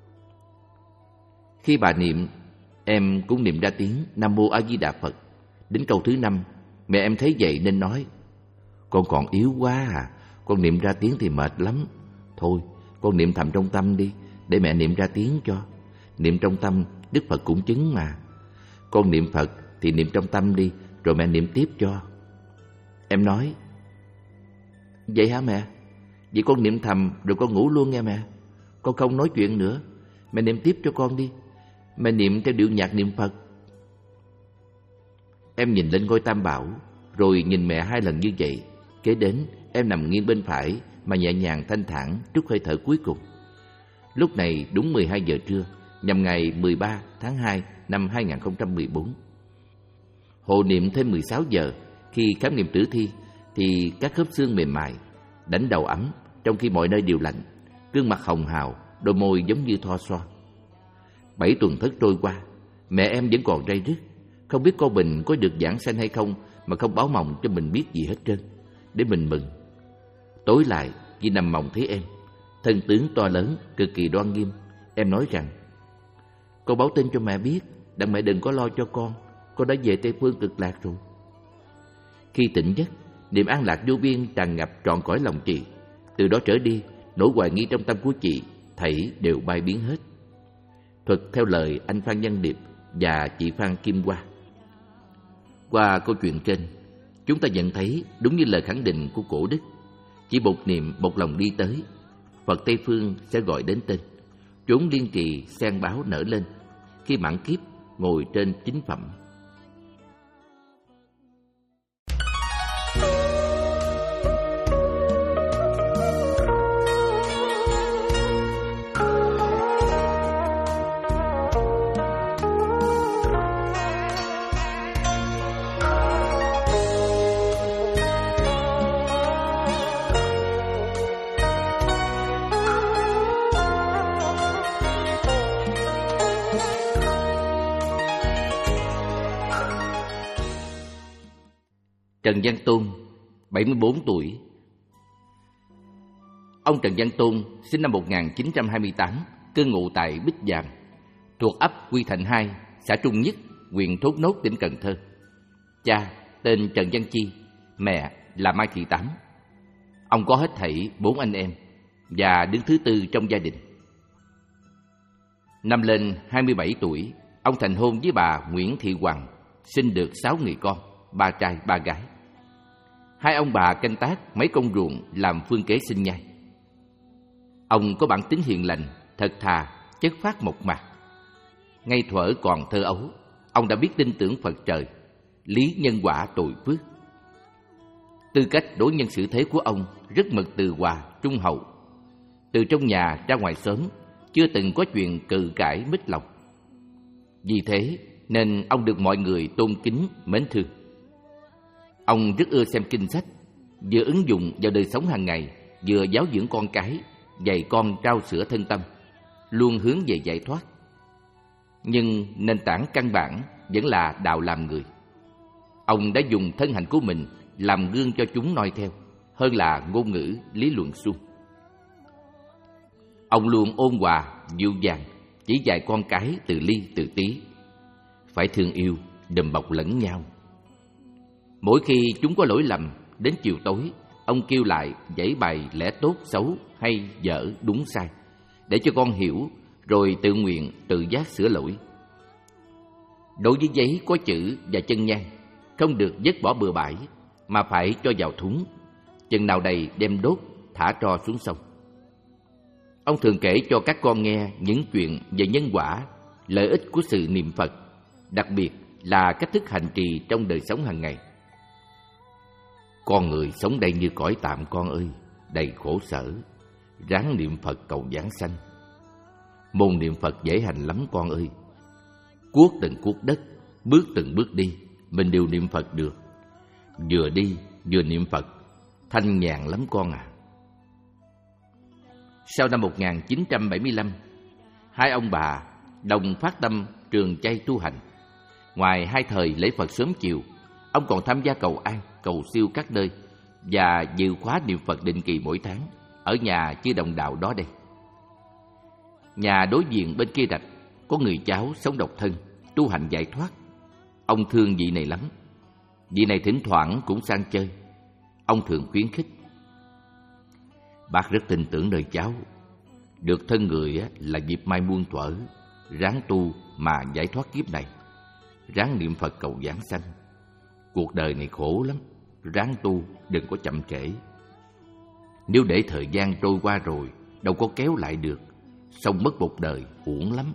Khi bà niệm, em cũng niệm ra tiếng Nam Mô A Di Đà Phật. Đến câu thứ năm, mẹ em thấy vậy nên nói: Con còn yếu quá à, con niệm ra tiếng thì mệt lắm. Thôi, con niệm thầm trong tâm đi, để mẹ niệm ra tiếng cho. Niệm trong tâm, Đức Phật cũng chứng mà. Con niệm Phật thì niệm trong tâm đi, rồi mẹ niệm tiếp cho. Em nói: Vậy hả mẹ? Vậy con niệm thầm rồi con ngủ luôn nghe mẹ. Con không nói chuyện nữa. Mẹ niệm tiếp cho con đi. Mẹ niệm theo điệu nhạc niệm Phật. Em nhìn lên ngôi Tam Bảo, rồi nhìn mẹ hai lần như vậy. Kế đến em nằm nghiêng bên phải mà nhẹ nhàng thanh thản trút hơi thở cuối cùng. Lúc này đúng mười hai giờ trưa, nhằm ngày mười ba tháng hai năm hai nghìn không trăm mười bốn. Hộ niệm thêm mười sáu giờ. Khi khám nghiệm tử thi thì các khớp xương mềm mại, đánh đầu ấm, trong khi mọi nơi đều lạnh, gương mặt hồng hào, đôi môi giống như thoa xoa. Bảy tuần thất trôi qua, mẹ em vẫn còn ray rứt, không biết cô Bình có được giảng sanh hay không mà không báo mộng cho mình biết gì hết trơn, để mình mừng. Tối lại, khi nằm mộng thấy em, thân tướng to lớn, cực kỳ đoan nghiêm, em nói rằng: Con báo tin cho mẹ biết, đặng mẹ đừng có lo cho con, con đã về Tây Phương Cực Lạc rồi. Khi tỉnh giấc, niềm an lạc vô biên tràn ngập trọn cõi lòng chị. Từ đó trở đi, nỗi hoài nghi trong tâm của chị thảy đều bay biến hết. Thuật theo lời anh Phan Văn Điệp và chị Phan Kim Hoa. Qua câu chuyện trên, chúng ta nhận thấy đúng như lời khẳng định của cổ đức: chỉ một niệm một lòng đi tới, Phật Tây Phương sẽ gọi đến tên. Chốn liên trì sen báo nở lên, khi mãn kiếp ngồi trên chính phẩm. Trần Văn Tôn, bảy mươi bốn tuổi. Ông Trần Văn Tôn sinh năm một nghìn chín trăm hai mươi tám, cư ngụ tại Bích Vàng, thuộc ấp Quy Thạnh hai, xã Trung Nhất, huyện Thốt Nốt, tỉnh Cần Thơ. Cha tên Trần Văn Chi, mẹ là Mai Thị Tám. Ông có hết thảy bốn anh em và đứng thứ tư trong gia đình. Năm lên hai mươi bảy tuổi, ông thành hôn với bà Nguyễn Thị Hoàng, sinh được sáu người con, ba trai ba gái. Hai ông bà canh tác mấy công ruộng làm phương kế sinh nhai. Ông có bản tính hiền lành, thật thà, chất phác mộc mạc. Ngay thuở còn thơ ấu, ông đã biết tin tưởng Phật trời, lý nhân quả tội phước. Tư cách đối nhân xử thế của ông rất mực từ hòa, trung hậu. Từ trong nhà ra ngoài xóm, chưa từng có chuyện cự cãi mít lòng. Vì thế nên ông được mọi người tôn kính, mến thương. Ông rất ưa xem kinh sách, vừa ứng dụng vào đời sống hàng ngày, vừa giáo dưỡng con cái, dạy con trao sữa thân tâm, luôn hướng về giải thoát. Nhưng nền tảng căn bản vẫn là đạo làm người. Ông đã dùng thân hành của mình làm gương cho chúng noi theo, hơn là ngôn ngữ, lý luận suông. Ông luôn ôn hòa, dịu dàng, chỉ dạy con cái từ ly từ tí. Phải thương yêu, đùm bọc lẫn nhau. Mỗi khi chúng có lỗi lầm, đến chiều tối, ông kêu lại giảng bài lẽ tốt xấu hay dở đúng sai, để cho con hiểu, rồi tự nguyện, tự giác sửa lỗi. Đối với giấy có chữ và chân nhang, không được vứt bỏ bừa bãi, mà phải cho vào thúng, chừng nào đầy đem đốt, thả tro xuống sông. Ông thường kể cho các con nghe những chuyện về nhân quả, lợi ích của sự niệm Phật, đặc biệt là cách thức hành trì trong đời sống hàng ngày. Con người sống đây như cõi tạm con ơi, đầy khổ sở, ráng niệm Phật cầu vãng sanh. Môn niệm Phật dễ hành lắm con ơi. Cuốc từng cuốc đất, bước từng bước đi, mình đều niệm Phật được. Vừa đi vừa niệm Phật, thanh nhàn lắm con à. Sau năm một nghìn chín trăm bảy mươi lăm, hai ông bà đồng phát tâm trường chay tu hành. Ngoài hai thời lễ Phật sớm chiều, ông còn tham gia cầu an, cầu siêu các nơi và dự khóa niệm Phật định kỳ mỗi tháng ở nhà chư đồng đạo đó đây. Nhà đối diện bên kia rạch có người cháu sống độc thân, tu hành giải thoát. Ông thương vị này lắm. Vị này thỉnh thoảng cũng sang chơi. Ông thường khuyến khích: bác rất tin tưởng đời cháu. Được thân người là dịp mai muôn thuở, ráng tu mà giải thoát kiếp này, ráng niệm Phật cầu vãng sanh. Cuộc đời này khổ lắm, ráng tu, đừng có chậm trễ. Nếu để thời gian trôi qua rồi, đâu có kéo lại được, xong mất một đời, uổng lắm.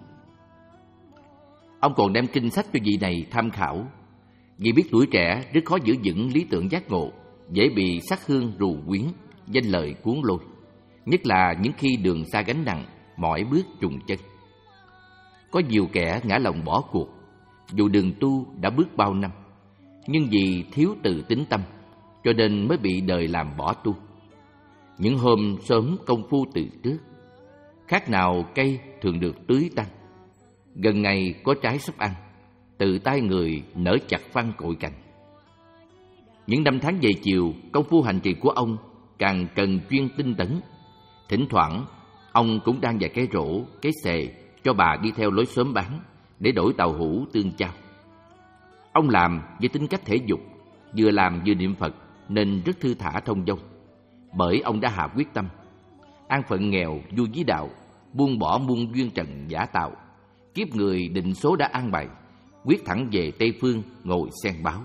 Ông còn đem kinh sách cho vị này tham khảo, vì biết tuổi trẻ rất khó giữ vững lý tưởng giác ngộ, dễ bị sắc hương rù quyến, danh lợi cuốn lôi, nhất là những khi đường xa gánh nặng, mỏi bước trùng chân. Có nhiều kẻ ngã lòng bỏ cuộc, dù đường tu đã bước bao năm, nhưng vì thiếu tự tín tâm, cho nên mới bị đời làm bỏ tu. Những hôm sớm công phu từ trước, khác nào cây thường được tưới tăng, gần ngày có trái sắp ăn, tự tay người nở chặt phăng cội cành. Những năm tháng về chiều, công phu hành trì của ông càng cần chuyên tinh tấn. Thỉnh thoảng, ông cũng đang dạy cái rổ, cái xề cho bà đi theo lối xóm bán để đổi tàu hũ tương chao. Ông làm với tính cách thể dục, vừa làm vừa niệm Phật nên rất thư thả thông dong. Bởi ông đã hạ quyết tâm an phận nghèo vui với đạo, buông bỏ muôn duyên trần giả tạo, kiếp người định số đã an bài, quyết thẳng về Tây Phương ngồi sen báo.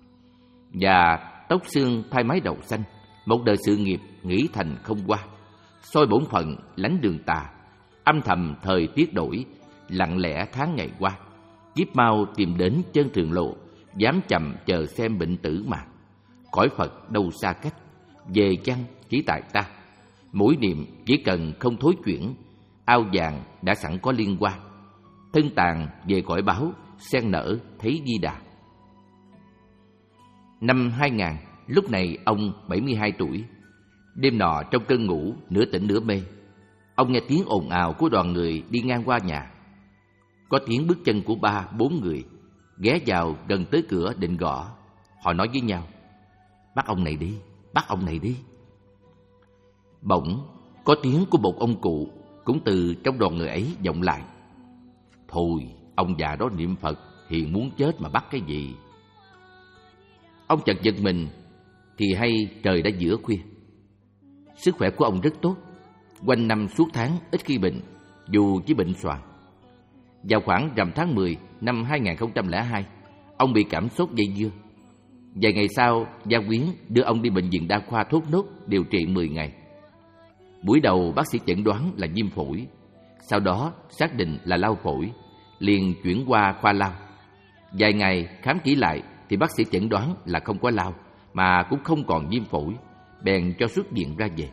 Và tóc xương thay mái đầu xanh, một đời sự nghiệp nghĩ thành không qua, soi bổn phận lánh đường tà, âm thầm thời tiết đổi, lặng lẽ tháng ngày qua, kiếp mau tìm đến chân thường lộ, dám chậm chờ xem bệnh tử mà. Cõi Phật đâu xa cách, về chăng chỉ tại ta, mỗi niệm chỉ cần không thối chuyển, ao vàng đã sẵn có liên quan, thân tàn về cõi báo, sen nở thấy Di Đà. Năm hai nghìn, lúc này ông bảy mươi hai tuổi. Đêm nọ trong cơn ngủ, nửa tỉnh nửa mê, ông nghe tiếng ồn ào của đoàn người đi ngang qua nhà. Có tiếng bước chân của ba, bốn người ghé vào gần tới cửa định gõ. Họ nói với nhau: bắt ông này đi, bắt ông này đi. Bỗng có tiếng của một ông cụ cũng từ trong đoàn người ấy vọng lại: thôi, ông già đó niệm Phật, hiền muốn chết mà bắt cái gì. Ông chợt giật mình, thì hay trời đã giữa khuya. Sức khỏe của ông rất tốt, quanh năm suốt tháng ít khi bệnh, dù chỉ bệnh xoàng. Vào khoảng rằm tháng mười năm hai nghìn không trăm lẻ hai, ông bị cảm sốt dây dưa. Vài ngày sau, gia quyến đưa ông đi bệnh viện đa khoa Thốt Nốt điều trị mười ngày. Buổi đầu bác sĩ chẩn đoán là viêm phổi, sau đó xác định là lao phổi, liền chuyển qua khoa lao. Vài ngày khám kỹ lại thì bác sĩ chẩn đoán là không có lao, mà cũng không còn viêm phổi, bèn cho xuất viện ra về.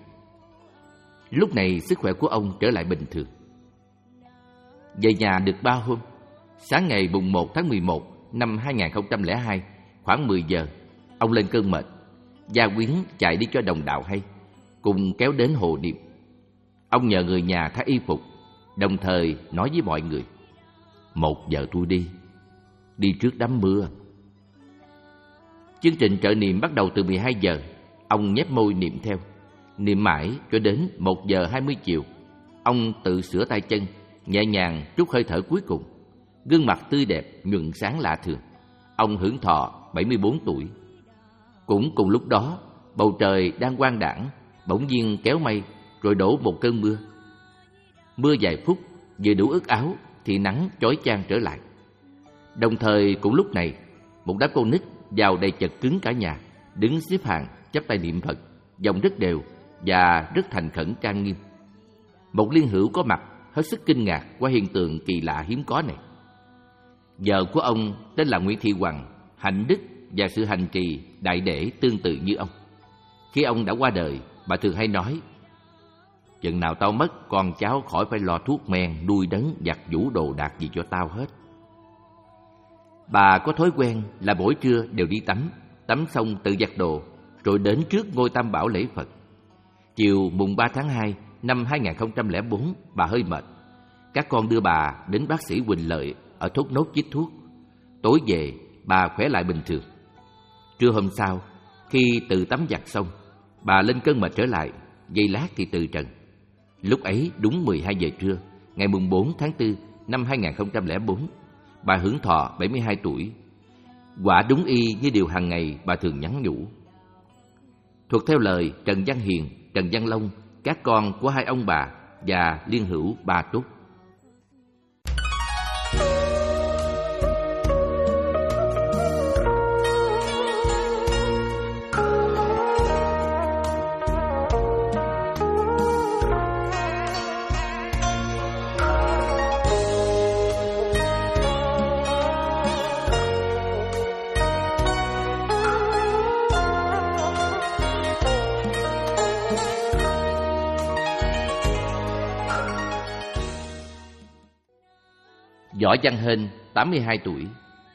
Lúc này sức khỏe của ông trở lại bình thường. Về nhà được ba hôm, sáng ngày mùng một tháng mười một năm hai nghìn không trăm lẻ hai, khoảng mười giờ, ông lên cơn mệt. Gia quyến chạy đi cho đồng đạo hay, cùng kéo đến hồ niệm. Ông nhờ người nhà thay y phục, đồng thời nói với mọi người: một giờ tôi đi, đi trước đám mưa. Chương trình trợ niệm bắt đầu từ mười hai giờ. Ông nhếch môi niệm theo, niệm mãi cho đến một giờ hai mươi chiều. Ông tự sửa tay chân, nhẹ nhàng trút hơi thở cuối cùng. Gương mặt tươi đẹp, nhuận sáng lạ thường. Ông hưởng thọ bảy mươi bốn tuổi. Cũng cùng lúc đó, bầu trời đang quang đãng, bỗng nhiên kéo mây, rồi đổ một cơn mưa. Mưa vài phút, vừa đủ ướt áo thì nắng chói chang trở lại. Đồng thời cùng lúc này, một đám con nít vào đầy chật cứng cả nhà, đứng xếp hàng chắp tay niệm Phật, giọng rất đều và rất thành khẩn trang nghiêm. Một liên hữu có mặt hết sức kinh ngạc qua hiện tượng kỳ lạ hiếm có này. Vợ của ông tên là Nguyễn Thị Hoàng, hạnh đức và sự hành trì đại để tương tự như ông. Khi ông đã qua đời, bà thường hay nói: chừng nào tao mất, con cháu khỏi phải lo thuốc men, nuôi đấng, giặt giũ đồ đạc gì cho tao hết. Bà có thói quen là buổi trưa đều đi tắm, tắm xong tự giặt đồ, rồi đến trước ngôi Tam Bảo lễ Phật. Chiều mùng ba tháng hai năm hai nghìn không trăm lẻ bốn, bà hơi mệt. Các con đưa bà đến bác sĩ Huỳnh Lợi ở Thốt Nốt chích thuốc. Tối về, bà khỏe lại bình thường. Trưa hôm sau, khi tự tắm giặt xong, bà lên cơn mệt trở lại, giây lát thì từ trần. Lúc ấy đúng mười hai giờ trưa, ngày mùng bốn tháng tư năm hai nghìn không trăm lẻ bốn, bà hưởng thọ bảy mươi hai tuổi. Quả đúng y như điều hàng ngày bà thường nhắn nhủ. Thuộc theo lời Trần Văn Hiền, Trần Văn Long, các con của hai ông bà và liên hữu Ba Túc. Võ Văn Hên, tám mươi hai tuổi.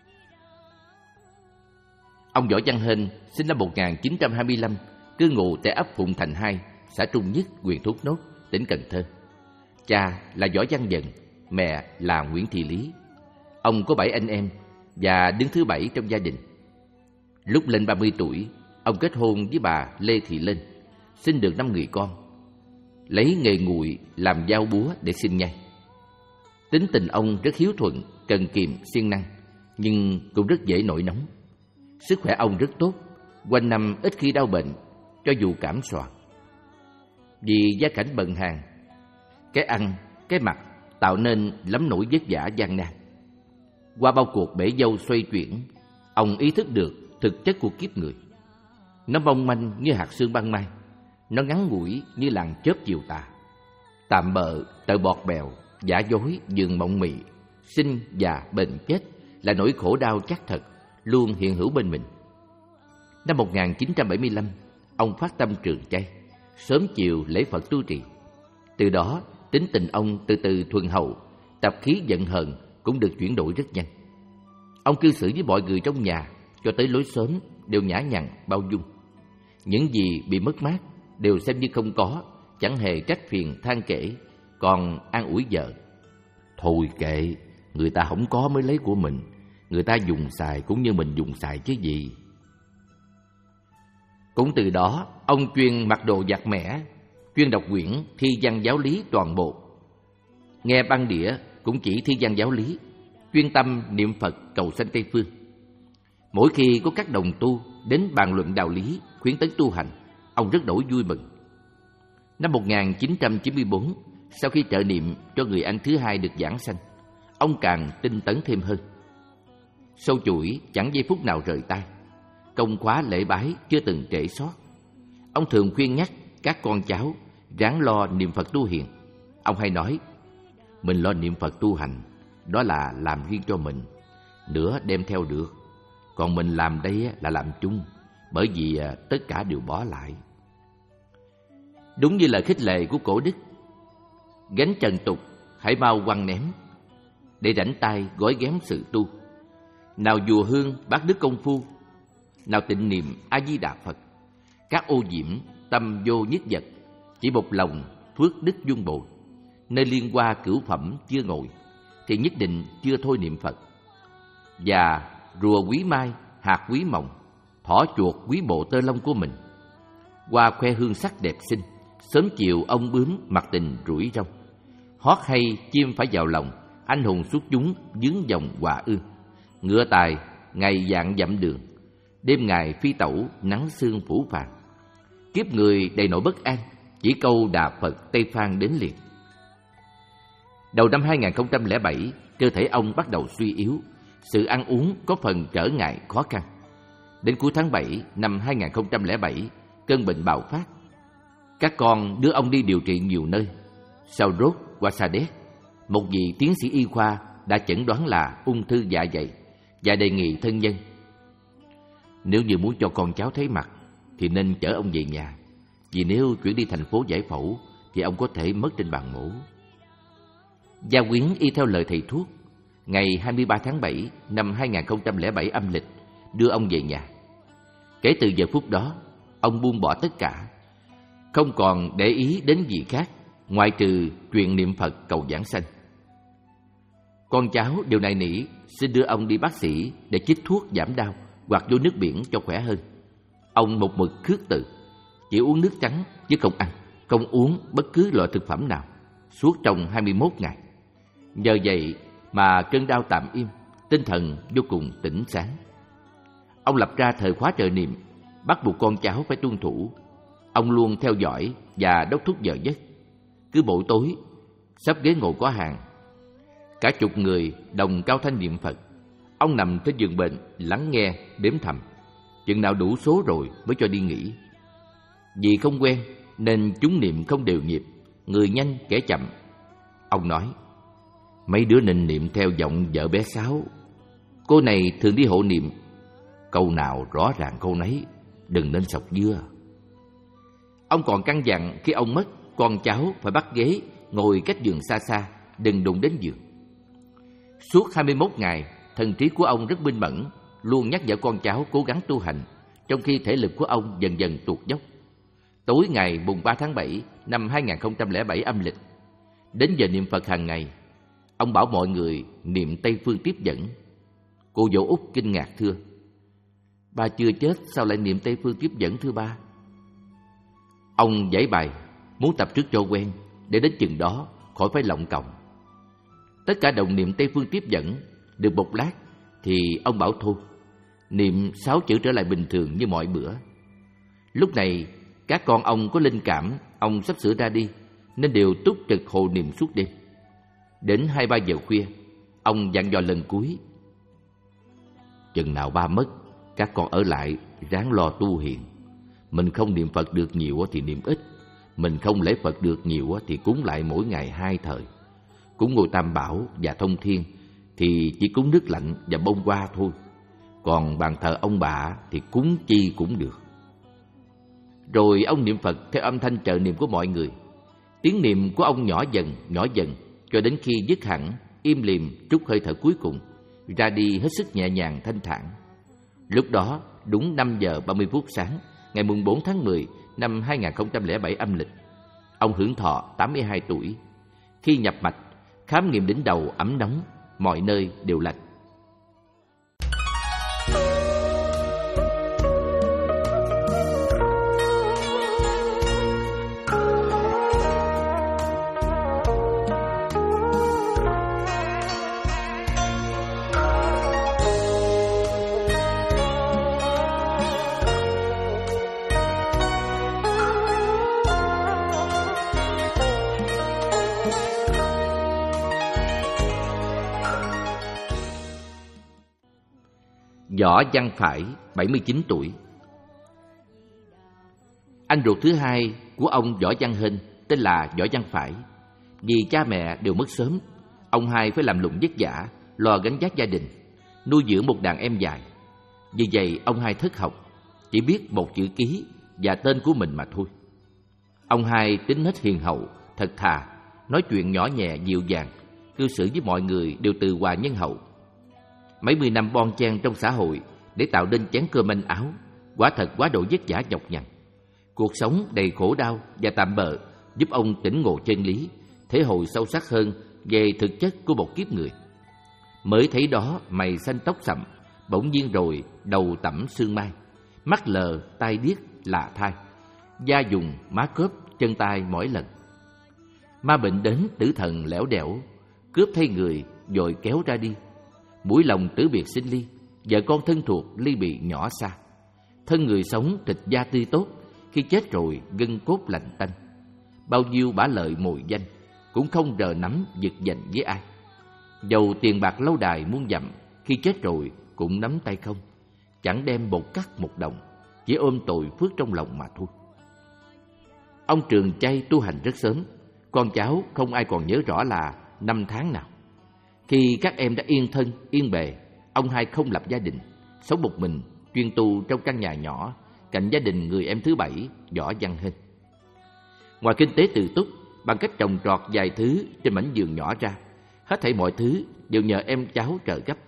Ông Võ Văn Hên sinh năm một nghìn chín trăm hai mươi lăm, cư ngụ tại ấp Phụng Thành hai, xã Trung Nhất, huyện Thốt Nốt, tỉnh Cần Thơ. Cha là Võ Văn Dần, mẹ là Nguyễn Thị Lý. Ông có bảy anh em và đứng thứ bảy trong gia đình. Lúc lên ba mươi tuổi, ông kết hôn với bà Lê Thị Lên, sinh được năm người con. Lấy nghề nguội làm dao búa để sinh nhai. Tính tình ông rất hiếu thuận, cần kiệm, siêng năng, nhưng cũng rất dễ nổi nóng. Sức khỏe ông rất tốt, quanh năm ít khi đau bệnh, cho dù cảm xoàng. Vì gia cảnh bần hàn, cái ăn, cái mặc tạo nên lắm nỗi vất vả gian nan. Qua bao cuộc bể dâu xoay chuyển, ông ý thức được thực chất của kiếp người. Nó mong manh như hạt sương ban mai, nó ngắn ngủi như làn chớp chiều tà. Tạm bợ, tợ bọt bèo, giả dối, giường mộng mị, sinh già bệnh chết là nỗi khổ đau chắc thật, luôn hiện hữu bên mình. Năm một nghìn chín trăm bảy mươi lăm, ông phát tâm trường chay, sớm chiều lễ Phật tu trì. Từ đó, tính tình ông từ từ thuần hậu, tập khí giận hờn cũng được chuyển đổi rất nhanh. Ông cư xử với mọi người trong nhà cho tới lối xóm đều nhã nhặn, bao dung. Những gì bị mất mát đều xem như không có, chẳng hề trách phiền than kể, còn an ủi vợ: thôi kệ, người ta không có mới lấy của mình, người ta dùng xài cũng như mình dùng xài chứ gì. Cũng từ đó, ông chuyên mặc đồ giặt mẻ, chuyên đọc quyển thi văn giáo lý toàn bộ. Nghe băng đĩa cũng chỉ thi văn giáo lý, chuyên tâm niệm Phật cầu sanh Tây Phương. Mỗi khi có các đồng tu đến bàn luận đạo lý, khuyến tấn tu hành, ông rất đổi vui mừng. Năm một nghìn chín trăm chín mươi tư, sau khi trợ niệm cho người anh thứ hai được giảng sanh, ông càng tinh tấn thêm hơn. Sâu chuỗi chẳng giây phút nào rời tay, công khóa lễ bái chưa từng trễ sót. Ông thường khuyên nhắc các con cháu ráng lo niệm Phật tu hiền. Ông hay nói, mình lo niệm Phật tu hành, đó là làm riêng cho mình, nữa đem theo được. Còn mình làm đây là làm chung, bởi vì tất cả đều bỏ lại. Đúng như lời khích lệ của cổ đức, gánh trần tục hãy mau quăng ném, để rảnh tay gói ghém sự tu. Nào dùa hương bát đức công phu, nào tịnh niệm A Di Đà Phật. Các ô nhiễm tâm vô nhất vật, chỉ một lòng phước đức dung bồi. Nơi liên hoa cửu phẩm chưa ngồi, thì nhất định chưa thôi niệm Phật. Và rùa quý mai, hạt quý mồng, thỏ chuột quý bộ tơ lông của mình. Hoa khoe hương sắc đẹp xinh, sớm chiều ông bướm mặc tình rủi rong. Hót hay chim phải vào lòng, anh hùng xuất chúng dướng dòng hòa ương. Ngựa tài ngày vạn dặm đường, đêm ngày phi tẩu nắng sương phủ phàng. Kiếp người đầy nỗi bất an, chỉ câu Đà Phật Tây Phan đến liền. Đầu năm hai nghìn không trăm lẻ bảy, cơ thể ông bắt đầu suy yếu, sự ăn uống có phần trở ngại khó khăn. Đến cuối tháng bảy năm hai nghìn không trăm lẻ bảy, cơn bệnh bạo phát. Các con đưa ông đi điều trị nhiều nơi. Sau rốt qua Sa Đéc, một vị tiến sĩ y khoa đã chẩn đoán là ung thư dạ dày và đề nghị thân nhân, nếu như muốn cho con cháu thấy mặt thì nên chở ông về nhà, vì nếu chuyển đi thành phố giải phẫu thì ông có thể mất trên bàn mổ. Gia Quyến y theo lời thầy thuốc, ngày hai mươi ba tháng bảy năm hai nghìn không trăm lẻ bảy âm lịch đưa ông về nhà. Kể từ giờ phút đó, ông buông bỏ tất cả, không còn để ý đến gì khác ngoại trừ truyền niệm Phật cầu giảng sanh. Con cháu đều nài nỉ xin đưa ông đi bác sĩ để chích thuốc giảm đau hoặc vô nước biển cho khỏe hơn. Ông một mực khước từ, chỉ uống nước trắng chứ không ăn, không uống bất cứ loại thực phẩm nào suốt trong hai mươi mốt ngày. Nhờ vậy mà cơn đau tạm im, tinh thần vô cùng tỉnh sáng. Ông lập ra thời khóa trợ niệm, bắt buộc con cháu phải tuân thủ. Ông luôn theo dõi và đốc thúc giờ giấc. Cứ buổi tối, sắp ghế ngồi có hàng, cả chục người đồng cao thanh niệm Phật. Ông nằm trên giường bệnh lắng nghe đếm thầm, chừng nào đủ số rồi mới cho đi nghỉ. Vì không quen nên chúng niệm không đều nhịp, người nhanh kẻ chậm. Ông nói, mấy đứa nên niệm theo giọng vợ bé Sáu. Cô này thường đi hộ niệm, câu nào rõ ràng câu nấy, đừng nên sọc dưa. Ông còn căn dặn khi ông mất, con cháu phải bắt ghế ngồi cách giường xa xa, đừng đụng đến giường. Suốt hai mươi mốt ngày, thần trí của ông rất minh mẫn, luôn nhắc nhở con cháu cố gắng tu hành, trong khi thể lực của ông dần dần tụt dốc. Tối ngày mùng ba tháng bảy năm hai nghìn không trăm lẻ bảy âm lịch, đến giờ niệm Phật hàng ngày, ông bảo mọi người niệm Tây Phương tiếp dẫn. Cô dỗ Út kinh ngạc thưa, ba chưa chết sao lại niệm Tây Phương tiếp dẫn thưa ba? Ông giải bày, muốn tập trước cho quen, để đến chừng đó khỏi phải lộng còng. Tất cả đồng niệm Tây Phương tiếp dẫn. Được một lát thì ông bảo thôi, niệm sáu chữ trở lại bình thường như mọi bữa. Lúc này các con ông có linh cảm ông sắp sửa ra đi, nên đều túc trực hộ niệm suốt đêm. Đến hai ba giờ khuya, ông dặn dò lần cuối, chừng nào ba mất, các con ở lại ráng lo tu hiền. Mình không niệm Phật được nhiều thì niệm ít, mình không lễ Phật được nhiều thì cúng lại mỗi ngày hai thời. Cúng ngôi Tam Bảo và Thông Thiên thì chỉ cúng nước lạnh và bông hoa thôi, còn bàn thờ ông bà thì cúng chi cũng được. Rồi ông niệm Phật theo âm thanh trợ niệm của mọi người. Tiếng niệm của ông nhỏ dần, nhỏ dần, cho đến khi dứt hẳn, im lìm trút hơi thở cuối cùng, ra đi hết sức nhẹ nhàng thanh thản. Lúc đó, đúng năm giờ ba mươi phút sáng, ngày mùng bốn tháng mười năm hai nghìn không trăm lẻ bảy âm lịch, ông hưởng thọ tám mươi hai tuổi. Khi nhập mạch, khám nghiệm đỉnh đầu ấm nóng, mọi nơi đều lạnh. Võ Văn Phải, bảy mươi chín tuổi. Anh ruột thứ hai của ông Võ Văn Hên tên là Võ Văn Phải. Vì cha mẹ đều mất sớm, ông hai phải làm lụng vất vả, lo gánh vác gia đình, nuôi dưỡng một đàn em dài. Vì vậy ông hai thất học, chỉ biết một chữ ký và tên của mình mà thôi. Ông hai tính nết hiền hậu, thật thà, nói chuyện nhỏ nhẹ dịu dàng, cư xử với mọi người đều từ hòa nhân hậu. Mấy mươi năm bon chen trong xã hội để tạo nên chén cơm manh áo, quả thật quá độ vất vả nhọc nhằn. Cuộc sống đầy khổ đau và tạm bợ giúp ông tỉnh ngộ chân lý, thể hội sâu sắc hơn về thực chất của một kiếp người. Mới thấy đó mày xanh tóc sậm, bỗng nhiên rồi đầu tẩm sương mai, mắt lờ tai điếc lạ thai, da dùng má cớp chân tay mỏi lần. Ma bệnh đến tử thần lẻo đẻo, cướp thay người rồi kéo ra đi. Mũi lòng tử biệt sinh ly, vợ con thân thuộc ly bị nhỏ xa. Thân người sống thịt da tươi tốt, khi chết rồi gân cốt lạnh tanh. Bao nhiêu bả lợi mồi danh cũng không rờ nắm giật giành với ai. Dầu tiền bạc lâu đài muôn dặm, khi chết rồi cũng nắm tay không, chẳng đem một cắt một đồng, chỉ ôm tội phước trong lòng mà thôi. Ông Trường chay tu hành rất sớm, con cháu không ai còn nhớ rõ là năm tháng nào. Khi các em đã yên thân, yên bề, ông hai không lập gia đình, sống một mình, chuyên tu trong căn nhà nhỏ cạnh gia đình người em thứ bảy, Võ Văn Hên. Ngoài kinh tế tự túc, bằng cách trồng trọt vài thứ trên mảnh vườn nhỏ ra, hết thảy mọi thứ đều nhờ em cháu trợ cấp.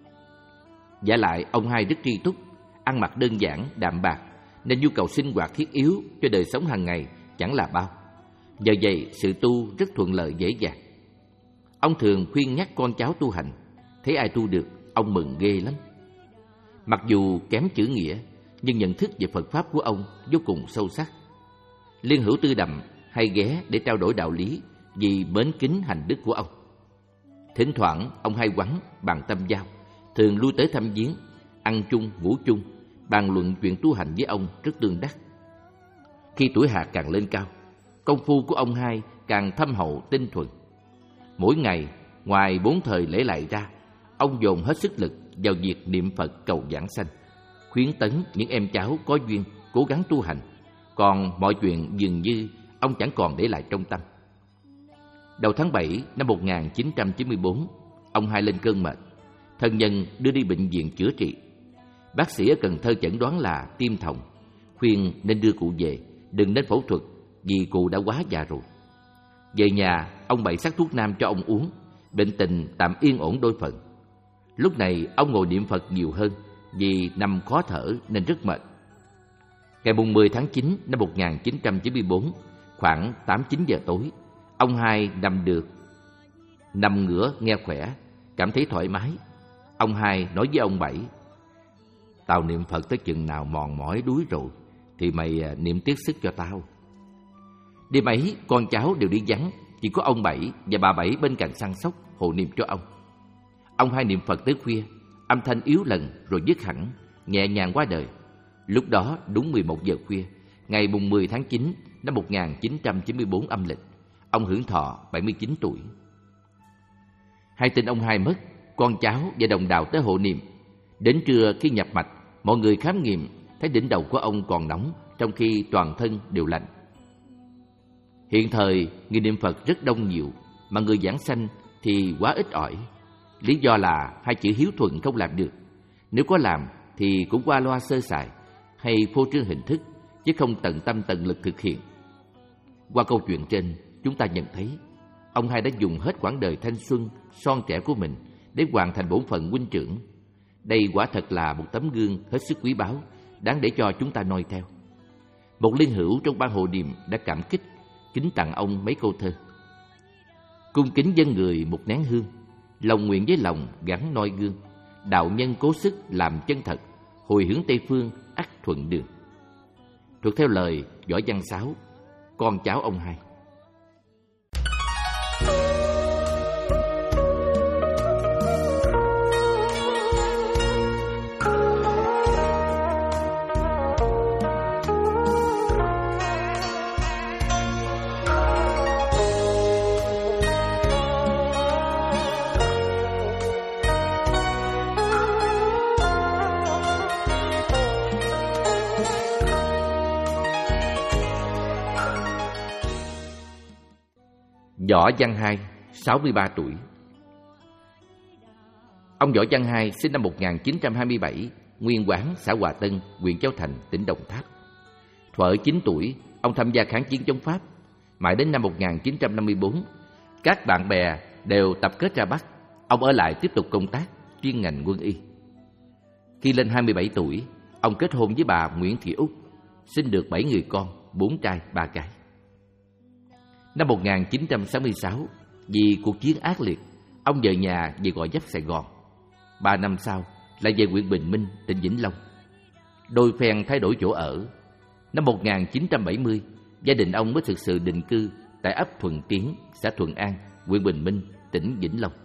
Vả lại ông hai rất tri túc, ăn mặc đơn giản, đạm bạc, nên nhu cầu sinh hoạt thiết yếu cho đời sống hàng ngày chẳng là bao. Nhờ vậy sự tu rất thuận lợi dễ dàng. Ông thường khuyên nhắc con cháu tu hành, thấy ai tu được, ông mừng ghê lắm. Mặc dù kém chữ nghĩa, nhưng nhận thức về Phật Pháp của ông vô cùng sâu sắc. Liên hữu Tư Đầm hay ghé để trao đổi đạo lý vì mến kính hành đức của ông. Thỉnh thoảng ông hay quắn bàn tâm giao, thường lui tới thăm viếng, ăn chung, ngủ chung, bàn luận chuyện tu hành với ông rất tương đắc. Khi tuổi hạ càng lên cao, công phu của ông hai càng thâm hậu tinh thuần. Mỗi ngày, ngoài bốn thời lễ lại ra, ông dồn hết sức lực vào việc niệm Phật cầu giảng sanh, khuyến tấn những em cháu có duyên cố gắng tu hành. Còn mọi chuyện dường như ông chẳng còn để lại trong tâm. Đầu tháng bảy năm một nghìn chín trăm chín mươi tư, ông hai lên cơn mệt, thân nhân đưa đi bệnh viện chữa trị. Bác sĩ ở Cần Thơ chẩn đoán là tim thòng, khuyên nên đưa cụ về, đừng nên phẫu thuật vì cụ đã quá già rồi. Về nhà, ông bày sắc thuốc nam cho ông uống, bệnh tình tạm yên ổn đôi phần. Lúc này ông ngồi niệm Phật nhiều hơn vì nằm khó thở nên rất mệt. Ngày mười tháng chín năm một nghìn chín trăm chín mươi tư, khoảng tám chín giờ tối, ông hai nằm được, nằm ngửa nghe khỏe, cảm thấy thoải mái. Ông hai nói với ông Bảy: "Tao niệm Phật tới chừng nào mòn mỏi đuối rồi thì mày niệm tiếp sức cho tao." Đêm ấy con cháu đều đi vắng, chỉ có ông Bảy và bà Bảy bên cạnh săn sóc hộ niệm cho ông. Ông hai niệm Phật tới khuya, âm thanh yếu lần rồi dứt hẳn, nhẹ nhàng qua đời. Lúc đó đúng mười một giờ khuya, ngày mười tháng chín năm một nghìn chín trăm chín mươi tư âm lịch, ông hưởng thọ bảy mươi chín tuổi. Hai tin ông hai mất, con cháu và đồng đạo tới hộ niệm. Đến trưa khi nhập mạch, mọi người khám nghiệm thấy đỉnh đầu của ông còn nóng, trong khi toàn thân đều lạnh. Hiện thời người niệm Phật rất đông nhiều, mà người giảng sanh thì quá ít ỏi. Lý do là hai chữ hiếu thuận không làm được. Nếu có làm thì cũng qua loa sơ sài hay phô trương hình thức, chứ không tận tâm tận lực thực hiện. Qua câu chuyện trên, chúng ta nhận thấy ông hai đã dùng hết quãng đời thanh xuân son trẻ của mình để hoàn thành bổn phận huynh trưởng. Đây quả thật là một tấm gương hết sức quý báu, đáng để cho chúng ta noi theo. Một liên hữu trong ban hộ niệm đã cảm kích, kính tặng ông mấy câu thơ: "Cung kính dân người một nén hương, lòng nguyện với lòng gắn noi gương. Đạo nhân cố sức làm chân thật, hồi hướng Tây phương ắt thuận đường." Thuộc theo lời Võ Văn Sáu, con cháu ông hai. Võ Văn Hai, sáu mươi ba tuổi. Ông Võ Văn Hai sinh năm một nghìn chín trăm hai mươi bảy, nguyên quán xã Hòa Tân, huyện Châu Thành, tỉnh Đồng Tháp. Thuở chín tuổi, ông tham gia kháng chiến chống Pháp. Mãi đến năm một nghìn chín trăm năm mươi tư, các bạn bè đều tập kết ra Bắc. Ông ở lại tiếp tục công tác chuyên ngành quân y. Khi lên hai mươi bảy tuổi, ông kết hôn với bà Nguyễn Thị Úc, sinh được bảy người con, bốn trai, ba gái. Năm một nghìn chín trăm sáu mươi sáu, vì cuộc chiến ác liệt, ông về nhà về Gò Vấp, Sài Gòn. Ba năm sau, lại về huyện Bình Minh, tỉnh Vĩnh Long. Đôi phen thay đổi chỗ ở. Năm một nghìn chín trăm bảy mươi, gia đình ông mới thực sự định cư tại ấp Thuận Tiến, xã Thuận An, huyện Bình Minh, tỉnh Vĩnh Long.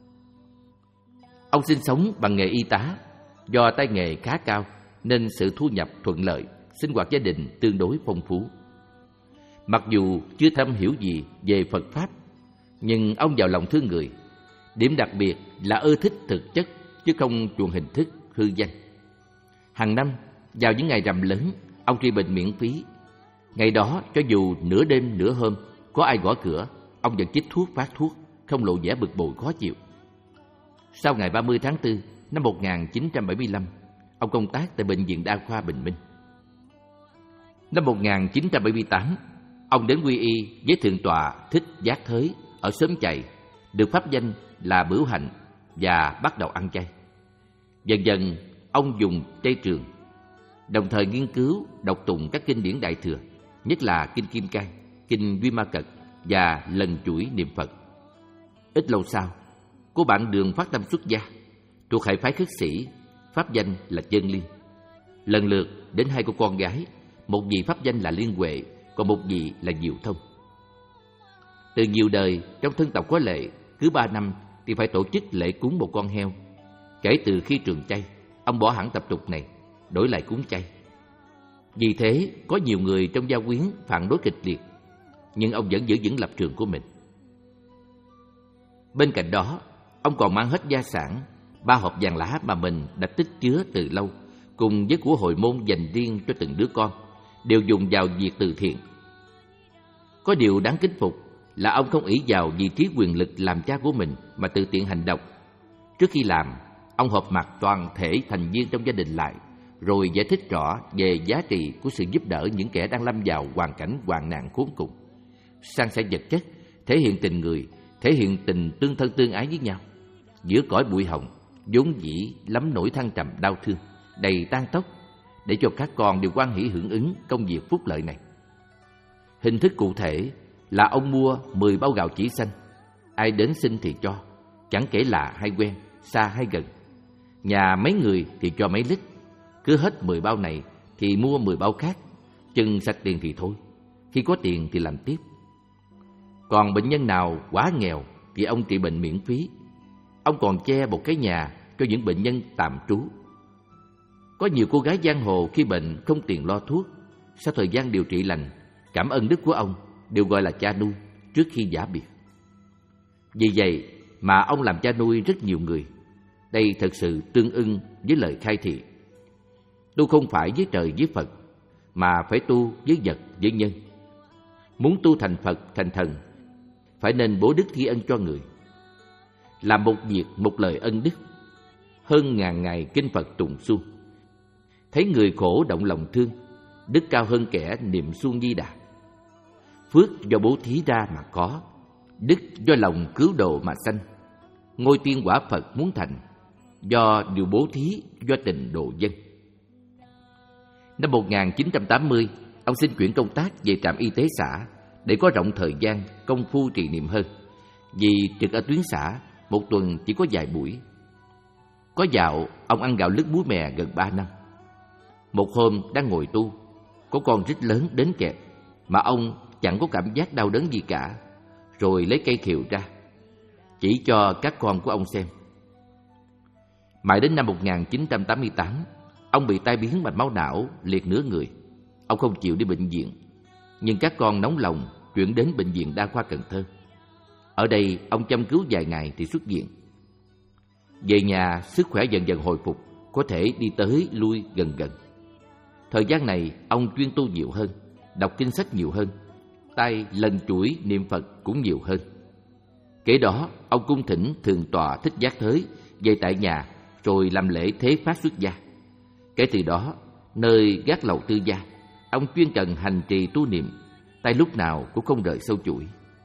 Ông sinh sống bằng nghề y tá. Do tay nghề khá cao nên sự thu nhập thuận lợi, sinh hoạt gia đình tương đối phong phú. Mặc dù chưa thâm hiểu gì về Phật Pháp, nhưng ông giàu lòng thương người. Điểm đặc biệt là ưa thích thực chất chứ không chuộng hình thức hư danh. Hàng năm, vào những ngày rằm lớn, ông trị bệnh miễn phí. Ngày đó, cho dù nửa đêm nửa hôm có ai gõ cửa, ông vẫn chích thuốc phát thuốc, không lộ vẻ bực bội khó chịu. Sau ngày ba mươi tháng tư năm một nghìn chín trăm bảy mươi lăm, ông công tác tại Bệnh viện Đa khoa Bình Minh. Năm một nghìn chín trăm bảy mươi tám, ông đến quy y với Thượng tọa Thích Giác Thới ở xóm Chày, được pháp danh là Bửu Hạnh và bắt đầu ăn chay. Dần dần, ông dùng chay trường, đồng thời nghiên cứu đọc tụng các kinh điển Đại Thừa, nhất là kinh Kim Cang, kinh Duy Ma Cật và lần chuỗi niệm Phật. Ít lâu sau, cô bạn Đường phát tâm xuất gia, thuộc hệ phái khất sĩ, pháp danh là Chân Liên. Lần lượt đến hai cô con gái, một vị pháp danh là Liên Huệ, còn một vị là Diệu Thông. Từ nhiều đời, trong thân tộc có lệ, cứ ba năm thì phải tổ chức lễ cúng một con heo. Kể từ khi trường chay, ông bỏ hẳn tập tục này, đổi lại cúng chay. Vì thế, có nhiều người trong gia quyến phản đối kịch liệt, nhưng ông vẫn giữ vững lập trường của mình. Bên cạnh đó, ông còn mang hết gia sản, ba hộp vàng lá mà mình đã tích chứa từ lâu, cùng với của hội môn dành riêng cho từng đứa con, đều dùng vào việc từ thiện. Có điều đáng kính phục là ông không ỷ vào vị trí quyền lực làm cha của mình mà tự tiện hành động. Trước khi làm, ông họp mặt toàn thể thành viên trong gia đình lại, rồi giải thích rõ về giá trị của sự giúp đỡ những kẻ đang lâm vào hoàn cảnh hoạn nạn khốn cùng. San sẻ vật chất, thể hiện tình người, thể hiện tình tương thân tương ái với nhau. Giữa cõi bụi hồng, vốn dĩ lắm nỗi thăng trầm đau thương, đầy tan tóc, để cho các con đều hoan hỷ hưởng ứng công việc phúc lợi này. Hình thức cụ thể là ông mua mười bao gạo chỉ xanh, ai đến xin thì cho, chẳng kể là hay quen, xa hay gần. Nhà mấy người thì cho mấy lít, cứ hết mười bao này thì mua mười bao khác, chừng sạch tiền thì thôi, khi có tiền thì làm tiếp. Còn bệnh nhân nào quá nghèo thì ông trị bệnh miễn phí. Ông còn che một cái nhà cho những bệnh nhân tạm trú. Có nhiều cô gái giang hồ khi bệnh không tiền lo thuốc, sau thời gian điều trị lành, cảm ơn đức của ông đều gọi là cha nuôi trước khi giả biệt. Vì vậy mà ông làm cha nuôi rất nhiều người. Đây thật sự tương ưng với lời khai thị: tu không phải với trời với Phật, mà phải tu với vật với nhân. Muốn tu thành Phật thành thần, phải nên bố đức thi ân cho người. Làm một việc một lời ân đức, hơn ngàn ngày kinh Phật tụng suông. Thấy người khổ động lòng thương, đức cao hơn kẻ niệm suông Di Đà. Phước do bố thí ra mà có, đức do lòng cứu độ mà sanh. Ngôi tiên quả Phật muốn thành, do điều bố thí, do tình độ dân. Năm một nghìn chín trăm tám mươi, ông xin chuyển công tác về trạm y tế xã để có rộng thời gian công phu trì niệm hơn. Vì trực ở tuyến xã, một tuần chỉ có vài buổi. Có dạo, ông ăn gạo lứt muối mè gần ba năm. Một hôm đang ngồi tu, có con rít lớn đến kẹp, mà ông chẳng có cảm giác đau đớn gì cả, rồi lấy cây khều ra, chỉ cho các con của ông xem. Mãi đến năm một nghìn chín trăm tám mươi tám, ông bị tai biến mạch máu não, liệt nửa người. Ông không chịu đi bệnh viện, nhưng các con nóng lòng chuyển đến Bệnh viện Đa khoa Cần Thơ. Ở đây ông chăm cứu vài ngày thì xuất viện. Về nhà, sức khỏe dần dần hồi phục, có thể đi tới lui gần gần. Thời gian này ông chuyên tu nhiều hơn, đọc kinh sách nhiều hơn. tay lần chuỗi niệm Phật cũng nhiều hơn. Kế đó, ông cung thỉnh Thượng tọa Thích Giác Thới về tại nhà rồi làm lễ thế phát xuất gia. Kể từ đó, nơi gác lầu tư gia, ông chuyên cần hành trì tu niệm, tay lúc nào cũng không rời sâu chuỗi.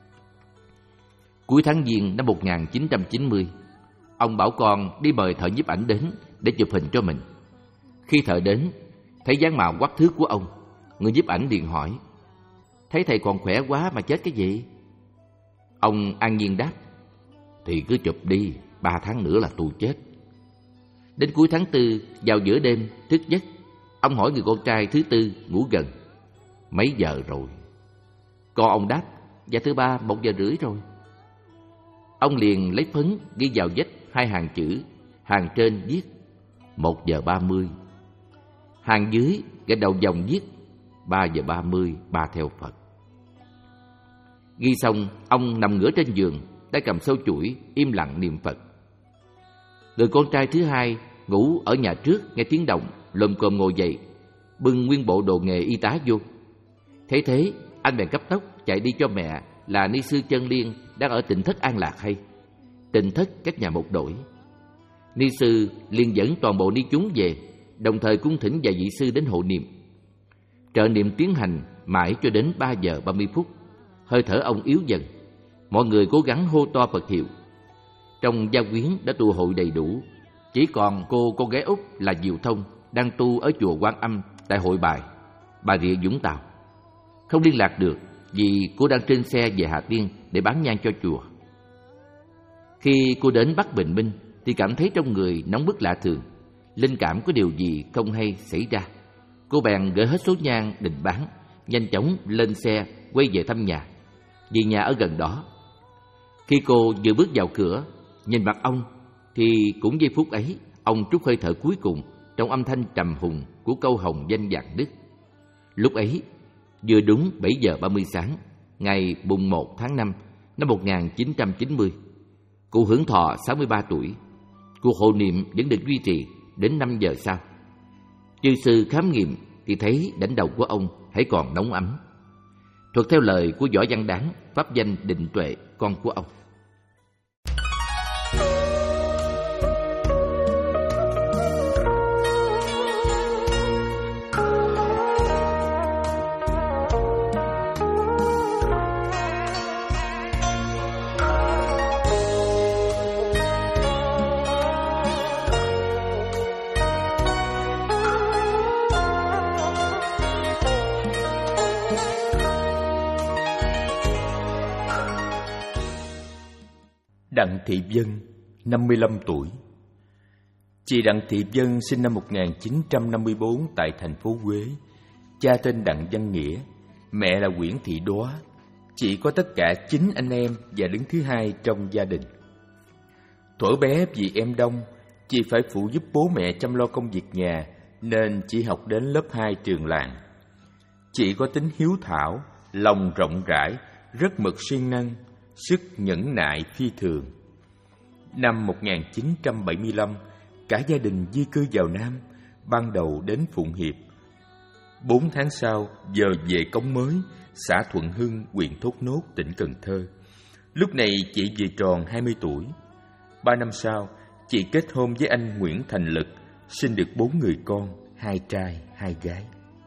Cuối tháng Giêng năm một nghìn chín trăm chín mươi, ông bảo con đi mời thợ nhiếp ảnh đến để chụp hình cho mình. Khi thợ đến, thấy dáng mạo quắc thước của ông, người nhiếp ảnh liền hỏi: "Thấy thầy còn khỏe quá mà chết cái gì?" Ông an nhiên đáp: "Thì cứ chụp đi, ba tháng nữa là tôi chết." Đến cuối tháng tư, vào giữa đêm thức giấc, ông hỏi người con trai thứ tư ngủ gần: "Mấy giờ rồi?" Con ông đáp: "Dạ thưa ba, một giờ rưỡi rồi." Ông liền lấy phấn ghi vào vách hai hàng chữ, hàng trên viết một giờ ba mươi, hàng dưới gạch đầu dòng viết ba giờ ba mươi, ba theo Phật. Ghi xong, ông nằm ngửa trên giường, tay cầm sâu chuỗi, im lặng niệm Phật. Người con trai thứ hai ngủ ở nhà trước nghe tiếng động, lồm cồm ngồi dậy, bưng nguyên bộ đồ nghề y tá vô. Thấy thế, anh bèn cấp tốc chạy đi cho mẹ là ni sư Chân Liên đang ở Tịnh Thất An Lạc hay. Tịnh Thất cách nhà một đổi. Ni sư liền dẫn toàn bộ ni chúng về, đồng thời cung thỉnh vài vị sư đến hộ niệm. Trợ niệm tiến hành mãi cho đến ba giờ ba mươi phút. Hơi thở ông yếu dần. Mọi người cố gắng hô to Phật hiệu. Trong gia quyến đã tụ hội đầy đủ, chỉ còn cô con gái út là Diệu Thông đang tu ở chùa Quan Âm tại Hội Bài, Bà Rịa Vũng Tàu. Không liên lạc được vì cô đang trên xe về Hà Tiên để bán nhang cho chùa. Khi cô đến Bắc Bình Minh thì cảm thấy trong người nóng bức lạ thường, linh cảm có điều gì không hay xảy ra. Cô bèn gửi hết số nhang định bán, nhanh chóng lên xe quay về thăm nhà, vì nhà ở gần đó. Khi cô vừa bước vào cửa, nhìn mặt ông, thì cũng giây phút ấy, ông trút hơi thở cuối cùng trong âm thanh trầm hùng của câu hồng danh vạn đức. Lúc ấy, vừa đúng bảy giờ ba mươi sáng, ngày mùng một tháng năm năm một nghìn chín trăm chín mươi. Cụ hưởng thọ sáu mươi ba tuổi. Cuộc hộ niệm vẫn được duy trì đến năm giờ sau. Chư sư khám nghiệm thì thấy đỉnh đầu của ông hãy còn nóng ấm. Thuật theo lời của Võ Văn Đáng, pháp danh Định Tuệ, con của ông. Đặng Thị Vân, năm mươi lăm tuổi. Chị Đặng Thị Vân sinh năm một nghìn chín trăm năm mươi tư tại thành phố Huế. Cha tên Đặng Văn Nghĩa, mẹ là Nguyễn Thị Đóa. Chị có tất cả chín anh em và đứng thứ hai trong gia đình. Thuở bé vì em đông, chị phải phụ giúp bố mẹ chăm lo công việc nhà, nên chỉ học đến lớp hai trường làng. Chị có tính hiếu thảo, lòng rộng rãi, rất mực siêng năng, sức nhẫn nại phi thường. Năm một nghìn chín trăm bảy mươi lăm, cả gia đình di cư vào Nam, ban đầu đến Phụng Hiệp. Bốn tháng sau, giờ về Cống Mới, xã Thuận Hưng, huyện Thốt Nốt, tỉnh Cần Thơ. Lúc này chị vừa tròn hai mươi tuổi. Ba năm sau, chị kết hôn với anh Nguyễn Thành Lực, sinh được bốn người con, hai trai, hai gái.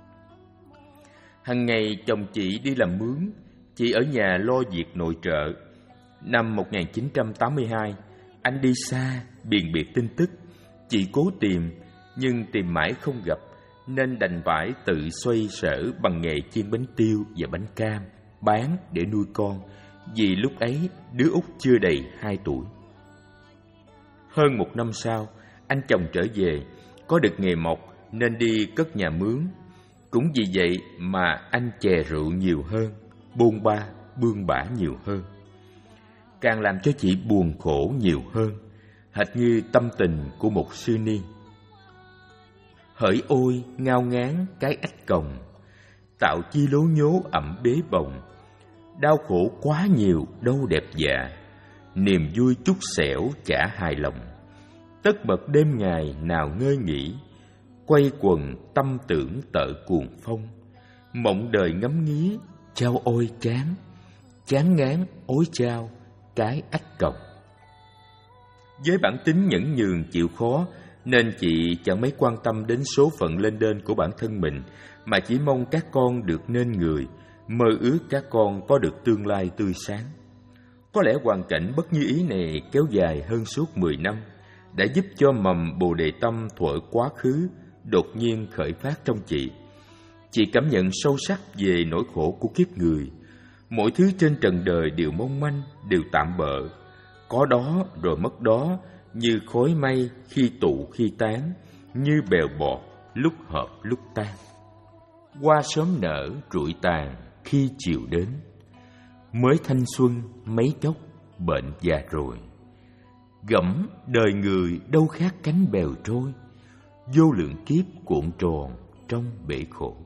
Hằng ngày chồng chị đi làm mướn, chị ở nhà lo việc nội trợ. Năm một nghìn chín trăm tám mươi hai, anh đi xa, biền biệt tin tức. Chị cố tìm, nhưng tìm mãi không gặp, nên đành phải tự xoay sở bằng nghề chiên bánh tiêu và bánh cam, bán để nuôi con, vì lúc ấy đứa út chưa đầy hai tuổi. Hơn một năm sau, anh chồng trở về, có được nghề mộc nên đi cất nhà mướn. Cũng vì vậy mà anh chè rượu nhiều hơn, bôn ba, bươn bả nhiều hơn, càng làm cho chị buồn khổ nhiều hơn, hệt như tâm tình của một sư ni. Hỡi ôi ngao ngán cái ách còng, tạo chi lố nhố ẩm bế bồng. Đau khổ quá nhiều đâu đẹp dạ, niềm vui chút xẻo chả hài lòng. Tất bật đêm ngày nào ngơi nghỉ, quay quần tâm tưởng tợ cuồng phong. Mộng đời ngắm nghía, trao ôi chán, chán ngán ối trao, cái ách còng. Với bản tính nhẫn nhường chịu khó, nên chị chẳng mấy quan tâm đến số phận lên đên của bản thân mình, mà chỉ mong các con được nên người, mơ ước các con có được tương lai tươi sáng. Có lẽ hoàn cảnh bất như ý này kéo dài hơn suốt mười năm, đã giúp cho mầm Bồ Đề Tâm thuở quá khứ đột nhiên khởi phát trong chị. Chị cảm nhận sâu sắc về nỗi khổ của kiếp người. Mọi thứ trên trần đời đều mong manh, đều tạm bợ. Có đó rồi mất đó, như khói mây khi tụ khi tán, như bèo bọt lúc hợp lúc tan. Hoa sớm nở trụi tàn khi chiều đến, mới thanh xuân mấy chốc bệnh già rồi. Gẫm đời người đâu khác cánh bèo trôi, vô lượng kiếp cuộn tròn trong bể khổ.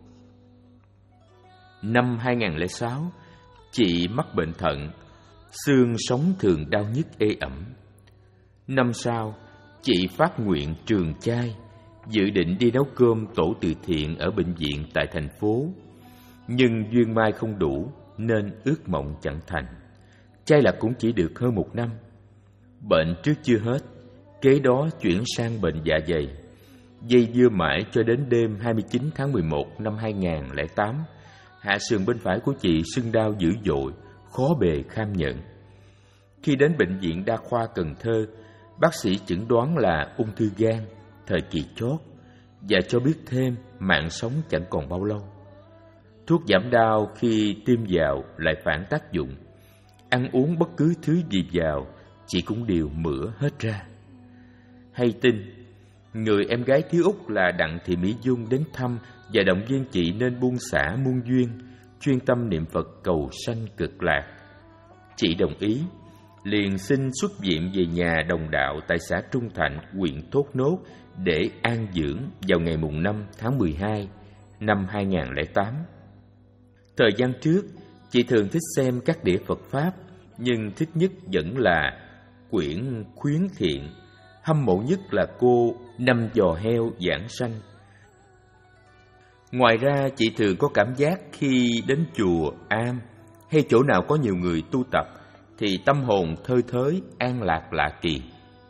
Năm hai không không sáu, chị mắc bệnh thận, xương sống thường đau nhức ê ẩm. Năm sau, chị phát nguyện trường chay, dự định đi nấu cơm tổ từ thiện ở bệnh viện tại thành phố. Nhưng duyên mai không đủ nên ước mộng chẳng thành. Chay là cũng chỉ được hơn một năm. Bệnh trước chưa hết, kế đó chuyển sang bệnh dạ dày. Dây dưa mãi cho đến đêm hai mươi chín tháng mười một năm hai nghìn không trăm lẻ tám, hạ sườn bên phải của chị sưng đau dữ dội, khó bề kham nhận. Khi đến bệnh viện đa khoa Cần Thơ, bác sĩ chẩn đoán là ung thư gan, thời kỳ chót, và cho biết thêm mạng sống chẳng còn bao lâu. Thuốc giảm đau khi tiêm vào lại phản tác dụng. Ăn uống bất cứ thứ gì vào, chị cũng đều mửa hết ra. Hay tin, người em gái thứ út là Đặng Thị Mỹ Dung đến thăm và động viên chị nên buông xả muôn duyên, chuyên tâm niệm Phật cầu sanh cực lạc. Chị đồng ý, liền xin xuất viện về nhà đồng đạo tại xã Trung Thạnh, huyện Thốt Nốt để an dưỡng vào ngày mùng năm tháng mười hai năm hai nghìn không trăm lẻ tám. Thời gian trước, chị thường thích xem các đĩa Phật Pháp, nhưng thích nhất vẫn là quyển Khuyến Thiện, hâm mộ nhất là cô Năm Giò Heo giảng sanh. Ngoài ra, chị thường có cảm giác khi đến chùa, am hay chỗ nào có nhiều người tu tập thì tâm hồn thơi thới, an lạc lạ kỳ.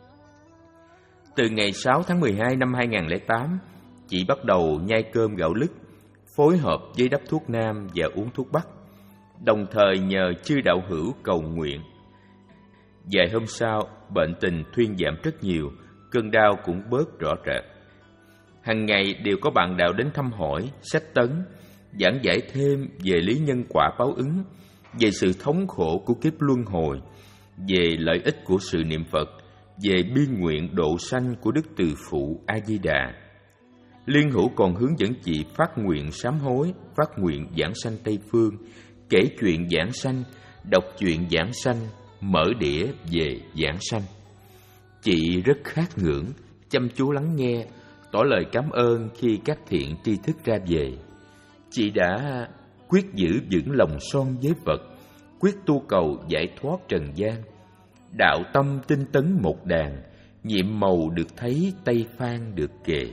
Từ ngày sáu tháng mười hai năm hai nghìn không trăm lẻ tám, chị bắt đầu nhai cơm gạo lứt, phối hợp với đắp thuốc nam và uống thuốc bắc, đồng thời nhờ chư đạo hữu cầu nguyện. Vài hôm sau, bệnh tình thuyên giảm rất nhiều, cơn đau cũng bớt rõ rệt. Hằng ngày đều có bạn đạo đến thăm hỏi, sách tấn, giảng giải thêm về lý nhân quả báo ứng, về sự thống khổ của kiếp luân hồi, về lợi ích của sự niệm Phật, về bi nguyện độ sanh của Đức Từ Phụ A Di Đà. Liên hữu còn hướng dẫn chị phát nguyện sám hối, phát nguyện giảng sanh Tây Phương, kể chuyện giảng sanh, đọc truyện giảng sanh, mở đĩa về giảng sanh. Chị rất khát ngưỡng, chăm chú lắng nghe, tỏ lời cảm ơn khi các thiện tri thức ra về. Chị đã quyết giữ vững lòng son với Phật, quyết tu cầu giải thoát trần gian. Đạo tâm tinh tấn một đàn, nhiệm màu được thấy, Tây Phan được kề.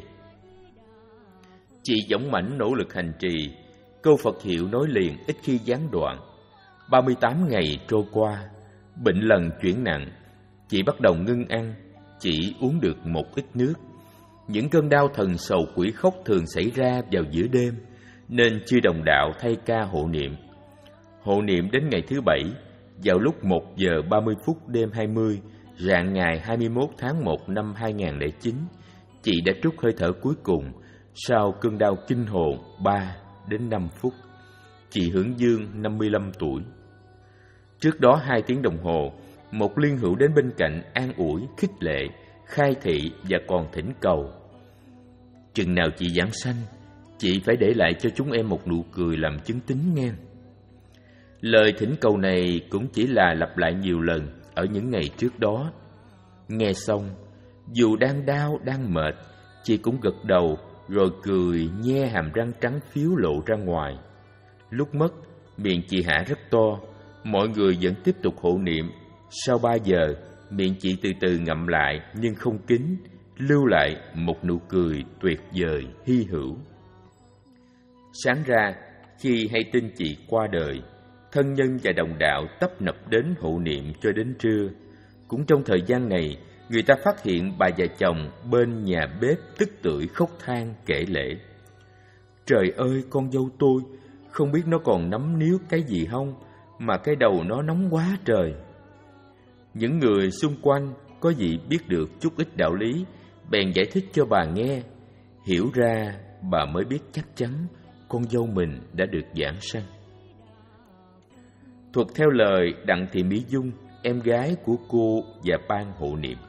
Chị dũng mãnh nỗ lực hành trì, câu Phật hiệu nói liền ít khi gián đoạn. ba mươi tám ngày trôi qua, bệnh lần chuyển nặng, chị bắt đầu ngưng ăn, chỉ uống được một ít nước. Những cơn đau thần sầu quỷ khóc thường xảy ra vào giữa đêm, nên chư đồng đạo thay ca hộ niệm. Hộ niệm đến ngày thứ bảy, vào lúc một giờ ba mươi phút đêm hai mươi, rạng ngày hai mươi mốt tháng một năm hai nghìn không trăm lẻ chín, chị đã trút hơi thở cuối cùng sau cơn đau kinh hồn ba đến năm phút. Chị hưởng dương năm mươi lăm tuổi. Trước đó hai tiếng đồng hồ, một liên hữu đến bên cạnh an ủi, khích lệ, khai thị và còn thỉnh cầu. Chừng nào chị giảng sanh, chị phải để lại cho chúng em một nụ cười làm chứng tín nghe. Lời thỉnh cầu này cũng chỉ là lặp lại nhiều lần ở những ngày trước đó. Nghe xong, dù đang đau, đang mệt, chị cũng gật đầu rồi cười nhe hàm răng trắng phiếu lộ ra ngoài. Lúc mất, miệng chị hả rất to, mọi người vẫn tiếp tục hộ niệm. Sau ba giờ, miệng chị từ từ ngậm lại nhưng không kín, lưu lại một nụ cười tuyệt vời hy hữu. Sáng ra, Khi hay tin chị qua đời, thân nhân và đồng đạo tấp nập đến hộ niệm cho đến trưa. Cũng trong thời gian này, người ta phát hiện bà và chồng bên nhà bếp tức tưởi khóc than kể lể. Trời ơi, con dâu tôi, không biết nó còn nắm níu cái gì không, mà cái đầu nó nóng quá trời. Những người xung quanh có gì biết được chút ít đạo lý, bèn giải thích cho bà nghe. Hiểu ra, bà mới biết chắc chắn con dâu mình đã được giảng sanh. Thuật theo lời Đặng Thị Mỹ Dung, em gái của cô và ban hộ niệm.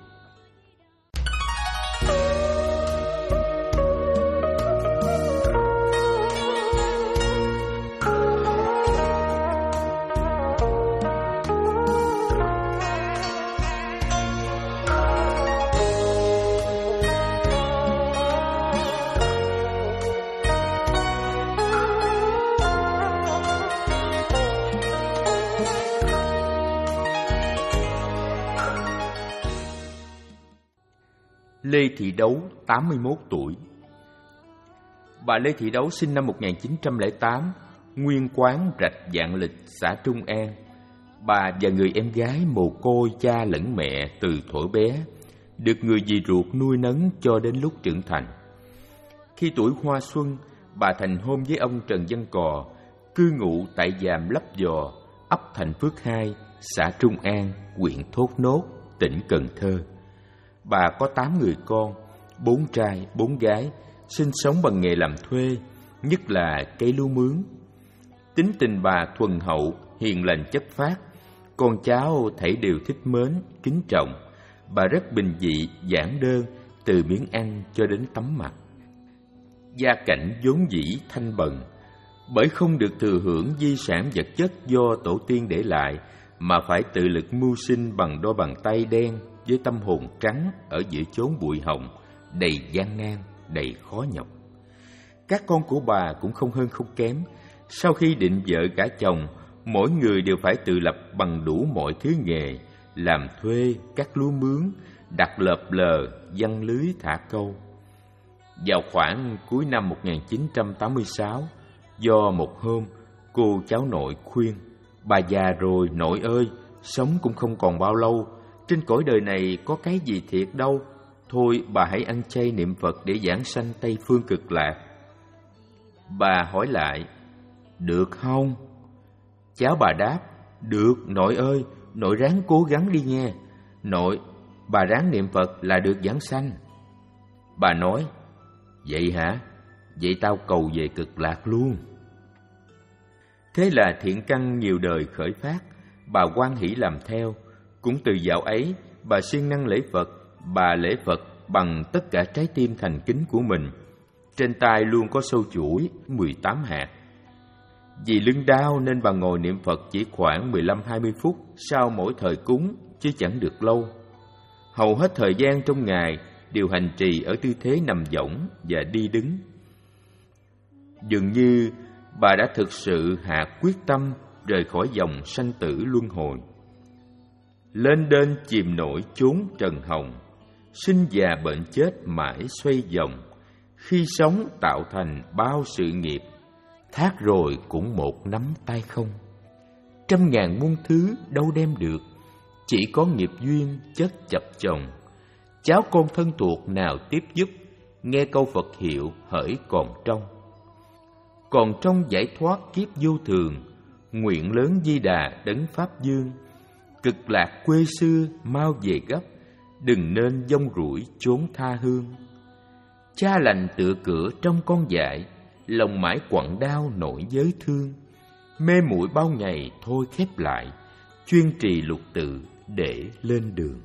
Lê Thị Đấu, tám mươi mốt tuổi. Bà Lê Thị Đấu sinh năm một nghìn chín trăm lẻ tám, nguyên quán Rạch Vạn Lịch, xã Trung An. Bà và người em gái mồ côi cha lẫn mẹ từ thuở bé, được người dì ruột nuôi nấng cho đến lúc trưởng thành. Khi tuổi hoa xuân, bà thành hôn với ông Trần Văn Cò, cư ngụ tại Giàm Lấp Giò, ấp Thành Phước hai, xã Trung An, huyện Thốt Nốt, tỉnh Cần Thơ. Bà có tám người con, bốn trai, bốn gái, sinh sống bằng nghề làm thuê, nhất là cây lúa mướn. Tính tình bà thuần hậu, hiền lành chất phác, con cháu thảy đều thích mến, kính trọng. Bà rất bình dị, giản đơn, từ miếng ăn cho đến tắm mặc. Gia cảnh vốn dĩ thanh bần, bởi không được thừa hưởng di sản vật chất do tổ tiên để lại, mà phải tự lực mưu sinh bằng đôi bàn tay đen với tâm hồn trắng ở giữa chốn bụi hồng, đầy gian nan, đầy khó nhọc. Các con của bà cũng không hơn không kém. Sau khi định vợ gả chồng, mỗi người đều phải tự lập bằng đủ mọi thứ nghề, làm thuê, cắt lúa mướn, đặt lợp lờ, giăng lưới thả câu. Vào khoảng cuối năm một nghìn chín trăm tám mươi sáu, do một hôm cô cháu nội khuyên: bà già rồi nội ơi, sống cũng không còn bao lâu, trên cõi đời này có cái gì thiệt đâu, thôi bà hãy ăn chay niệm Phật để giảng sanh Tây Phương Cực Lạc. Bà hỏi lại: được không? Cháu bà đáp: được nội ơi, nội ráng cố gắng đi nghe. Nội, bà ráng niệm Phật là được giảng sanh. Bà nói: vậy hả? Vậy tao cầu về Cực Lạc luôn. Thế là thiện căn nhiều đời khởi phát, bà hoan hỷ làm theo. Cũng từ dạo ấy, bà siêng năng lễ Phật. Bà lễ Phật bằng tất cả trái tim thành kính của mình. Trên tay luôn có sâu chuỗi mười tám hạt. Vì lưng đau nên bà ngồi niệm Phật chỉ khoảng mười lăm hai mươi phút sau mỗi thời cúng, chứ chẳng được lâu. Hầu hết thời gian trong ngày đều hành trì ở tư thế nằm võng và đi đứng. Dường như bà đã thực sự hạ quyết tâm rời khỏi dòng sanh tử luân hồi. Lên đên chìm nổi chốn trần hồng, sinh già bệnh chết mãi xoay vòng. Khi sống tạo thành bao sự nghiệp, thác rồi cũng một nắm tay không. Trăm ngàn muôn thứ đâu đem được, chỉ có nghiệp duyên chất chập chồng. Cháu con thân thuộc nào tiếp giúp, nghe câu Phật hiệu hỡi còn trong. Còn trong giải thoát kiếp vô thường, nguyện lớn Di Đà đấng Pháp Dương. Cực lạc quê xưa mau về gấp, đừng nên dông rủi chốn tha hương. Cha lành tựa cửa trong con dại, lòng mãi quặn đau nỗi giới thương. Mê muội bao ngày thôi khép lại, chuyên trì lục tự để lên đường.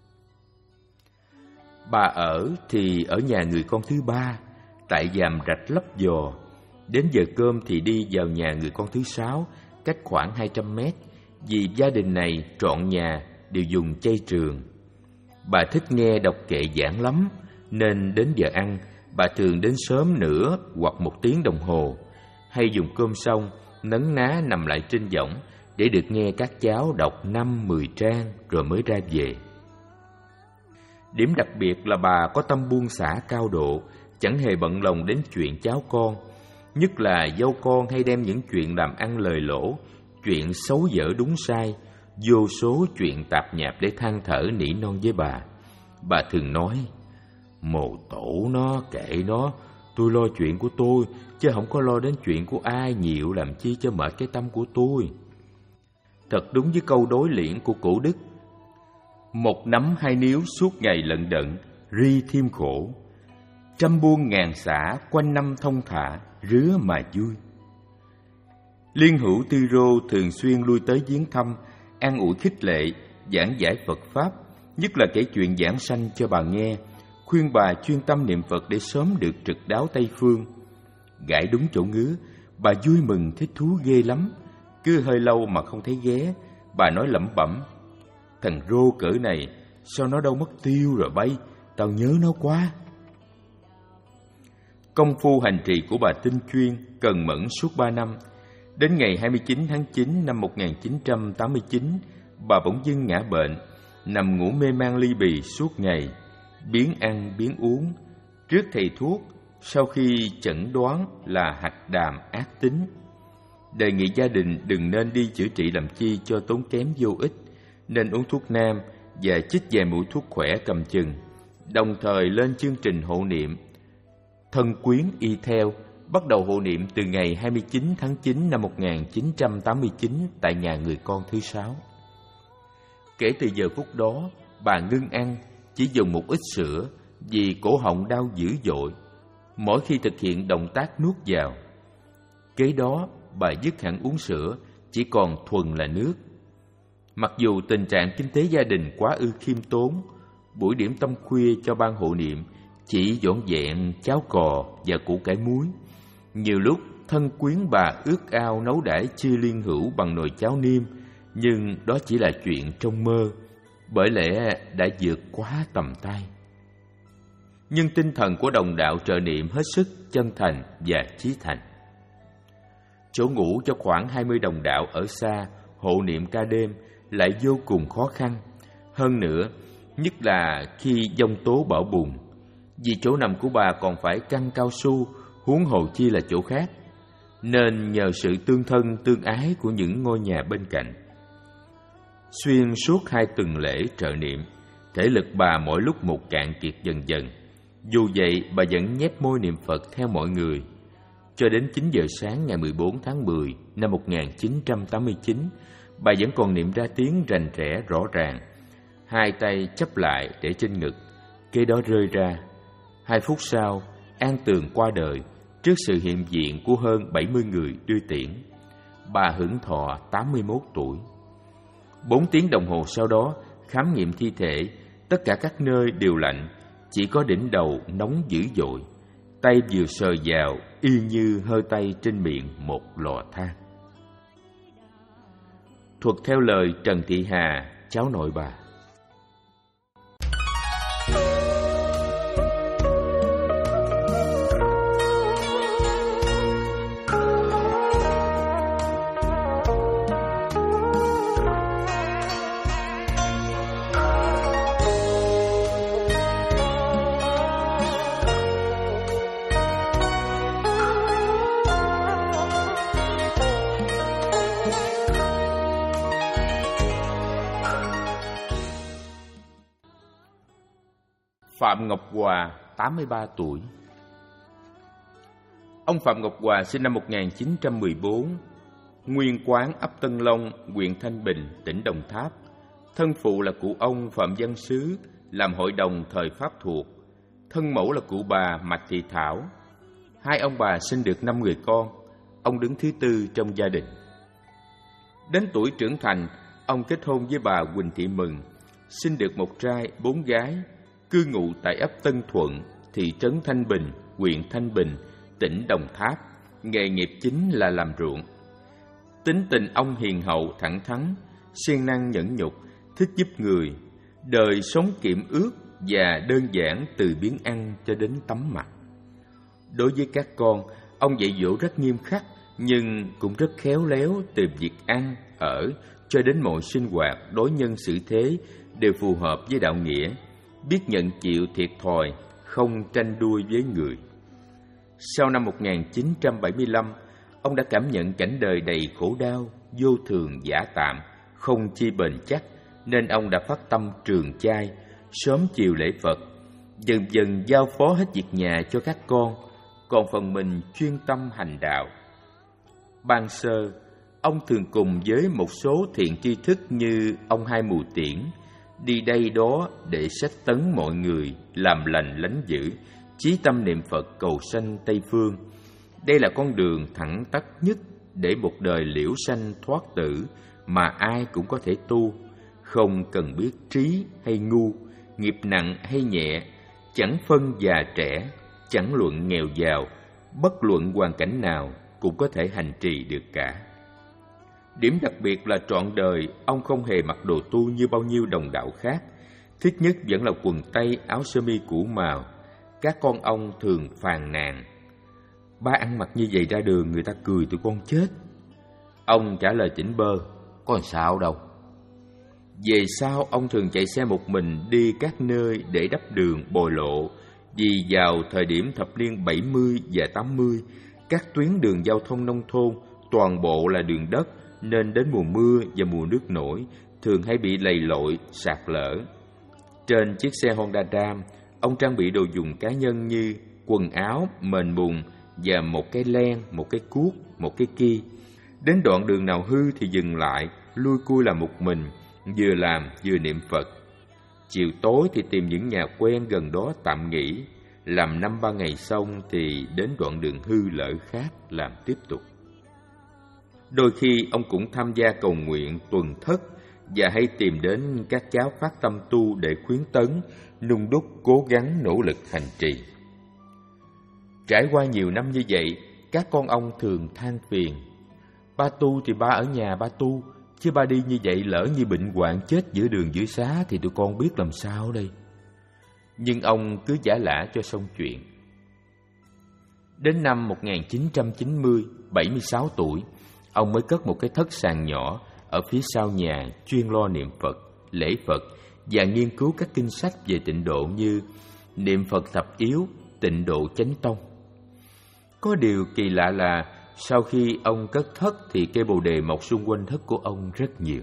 Bà ở thì ở nhà người con thứ ba, tại Giàm Rạch Lấp Giò. Đến giờ cơm thì đi vào nhà người con thứ sáu, cách khoảng hai trăm mét. Vì gia đình này trọn nhà đều dùng chay trường. Bà thích nghe đọc kệ giảng lắm, nên đến giờ ăn, bà thường đến sớm nửa hoặc một tiếng đồng hồ. Hay dùng cơm xong, nấn ná nằm lại trên võng để được nghe các cháu đọc năm mười trang rồi mới ra về. Điểm đặc biệt là bà có tâm buông xả cao độ, chẳng hề bận lòng đến chuyện cháu con. nhất là dâu con hay đem những chuyện làm ăn lời lỗ, chuyện xấu dở đúng sai, vô số chuyện tạp nhạp để than thở nỉ non với bà. Bà thường nói: "Mồ tổ nó, kệ nó, tôi lo chuyện của tôi, chứ không có lo đến chuyện của ai nhiều, làm chi cho mệt cái tâm của tôi." Thật đúng với câu đối liễn của cổ Đức: "Một nắm hai níu suốt ngày lận đận, ri thêm khổ. Trăm buôn ngàn xã, quanh năm thông thả, rứa mà vui." Liên Hữu Tư Rô thường xuyên lui tới viếng thăm, an ủi khích lệ, giảng giải Phật Pháp, nhất là kể chuyện giảng sanh cho bà nghe, khuyên bà chuyên tâm niệm Phật để sớm được trực đáo Tây Phương. Gãi đúng chỗ ngứa, bà vui mừng thích thú ghê lắm. Cứ hơi lâu mà không thấy ghé, bà nói lẩm bẩm: "Thằng Rô cỡ này, sao nó đâu mất tiêu rồi bay, tao nhớ nó quá." Công phu hành trì của bà tinh chuyên, cần mẫn suốt ba năm. Đến ngày hai mươi chín tháng chín năm một nghìn chín trăm tám mươi chín, bà bỗng dưng ngã bệnh, nằm ngủ mê man ly bì suốt ngày, biến ăn biến uống. Trước thầy thuốc, sau khi chẩn đoán là hạch đàm ác tính. Đề nghị gia đình đừng nên đi chữa trị làm chi cho tốn kém vô ích, nên uống thuốc nam và chích vài mũi thuốc khỏe cầm chừng, đồng thời lên chương trình hộ niệm. Thân quyến y theo, bắt đầu hộ niệm từ ngày hai mươi chín tháng chín năm một nghìn chín trăm tám mươi chín tại nhà người con thứ sáu. Kể từ giờ phút đó, bà ngưng ăn, chỉ dùng một ít sữa vì cổ họng đau dữ dội mỗi khi thực hiện động tác nuốt vào. Kế đó, bà dứt hẳn uống sữa, chỉ còn thuần là nước. Mặc dù tình trạng kinh tế gia đình quá ư khiêm tốn, buổi điểm tâm khuya cho ban hộ niệm chỉ dọn dẹn cháo cò và củ cải muối. Nhiều lúc thân quyến bà ước ao nấu đãi chia Liên Hữu bằng nồi cháo niêm, nhưng đó chỉ là chuyện trong mơ, bởi lẽ đã vượt quá tầm tay. Nhưng tinh thần của đồng đạo trợ niệm hết sức chân thành và chí thành. Chỗ ngủ cho khoảng hai mươi đồng đạo ở xa hộ niệm ca đêm lại vô cùng khó khăn. Hơn nữa, nhất là khi giông tố bão bùng, vì chỗ nằm của bà còn phải căng cao su, huống hồ chi là chỗ khác, nên nhờ sự tương thân tương ái của những ngôi nhà bên cạnh. Xuyên suốt hai tuần lễ trợ niệm, thể lực bà mỗi lúc một cạn kiệt dần dần. Dù vậy, bà vẫn nhép môi niệm Phật theo mọi người. Cho đến chín giờ sáng ngày mười bốn tháng mười năm một nghìn chín trăm tám mươi chín, bà vẫn còn niệm ra tiếng rành rẽ rõ ràng. Hai tay chắp lại để trên ngực, kế đó rơi ra. Hai phút sau, An Tường qua đời trước sự hiện diện của hơn bảy mươi người đưa tiễn. Bà hưởng thọ tám mươi mốt tuổi. Bốn tiếng đồng hồ sau đó, khám nghiệm thi thể, tất cả các nơi đều lạnh, chỉ có đỉnh đầu nóng dữ dội. Tay vừa sờ vào, y như hơi tay trên miệng một lò than. Thuật theo lời Trần Thị Hà, cháu nội bà. Phạm Ngọc Hòa, tám mươi ba tuổi. Ông Phạm Ngọc Hòa sinh năm một nghìn chín trăm mười bốn, nguyên quán ấp Tân Long, huyện Thanh Bình, tỉnh Đồng Tháp. Thân phụ là cụ ông Phạm Văn Sứ, làm hội đồng thời Pháp thuộc. Thân mẫu là cụ bà Mạch Thị Thảo. Hai ông bà sinh được năm người con, ông đứng thứ tư trong gia đình. Đến tuổi trưởng thành, ông kết hôn với bà Huỳnh Thị Mừng, sinh được một trai bốn gái, cư ngụ tại ấp Tân Thuận, thị trấn Thanh Bình, huyện Thanh Bình, tỉnh Đồng Tháp. Nghề nghiệp chính là làm ruộng. Tính tình ông hiền hậu, thẳng thắn, siêng năng nhẫn nhục, thích giúp người. Đời sống kiệm ước và đơn giản từ biếng ăn cho đến tắm mặc. Đối với các con, ông dạy dỗ rất nghiêm khắc, nhưng cũng rất khéo léo từ việc ăn, ở, cho đến mọi sinh hoạt, đối nhân xử thế đều phù hợp với đạo nghĩa, biết nhận chịu thiệt thòi, không tranh đua với người. Sau năm một nghìn chín trăm bảy mươi lăm, ông đã cảm nhận cảnh đời đầy khổ đau, vô thường giả tạm, không chi bền chắc, nên ông đã phát tâm trường chay, sớm chiều lễ Phật, dần dần giao phó hết việc nhà cho các con, còn phần mình chuyên tâm hành đạo. Ban sơ, ông thường cùng với một số thiện tri thức như ông Hai Mù Tiễn, đi đây đó để sách tấn mọi người, làm lành lánh dữ, chí tâm niệm Phật cầu sanh Tây Phương. Đây là con đường thẳng tắp nhất để một đời liễu sanh thoát tử mà ai cũng có thể tu, không cần biết trí hay ngu, nghiệp nặng hay nhẹ, chẳng phân già trẻ, chẳng luận nghèo giàu, bất luận hoàn cảnh nào cũng có thể hành trì được cả. Điểm đặc biệt là trọn đời ông không hề mặc đồ tu như bao nhiêu đồng đạo khác, thích nhất vẫn là quần tây áo sơ mi cũ màu. Các con ông thường phàn nàn: ba ăn mặc như vậy ra đường người ta cười tụi con chết. Ông trả lời tỉnh bơ: có sao đâu. Về sau ông thường chạy xe một mình đi các nơi để đắp đường bồi lộ, vì vào thời điểm thập niên bảy mươi và tám mươi, các tuyến đường giao thông nông thôn toàn bộ là đường đất, nên đến mùa mưa và mùa nước nổi thường hay bị lầy lội, sạt lở. Trên chiếc xe Honda Ram, ông trang bị đồ dùng cá nhân như quần áo, mền mùng và một cái len, một cái cuốc, một cái ki. Đến đoạn đường nào hư thì dừng lại, lui cui làm một mình, vừa làm vừa niệm Phật. Chiều tối thì tìm những nhà quen gần đó tạm nghỉ, làm năm ba ngày xong thì đến đoạn đường hư lỡ khác làm tiếp tục. Đôi khi ông cũng tham gia cầu nguyện tuần thất và hay tìm đến các cháu phát tâm tu để khuyến tấn, nung đúc cố gắng nỗ lực hành trì. Trải qua nhiều năm như vậy, các con ông thường than phiền: ba tu thì ba ở nhà ba tu, chứ ba đi như vậy lỡ như bệnh hoạn chết giữa đường giữa xá thì tụi con biết làm sao đây. Nhưng ông cứ giả lả cho xong chuyện. Đến năm một nghìn chín trăm chín mươi, bảy mươi sáu tuổi, ông mới cất một cái thất sàn nhỏ ở phía sau nhà chuyên lo niệm Phật, lễ Phật và nghiên cứu các kinh sách về tịnh độ như Niệm Phật Thập Yếu, Tịnh Độ Chánh Tông. Có điều kỳ lạ là sau khi ông cất thất thì cây bồ đề mọc xung quanh thất của ông rất nhiều.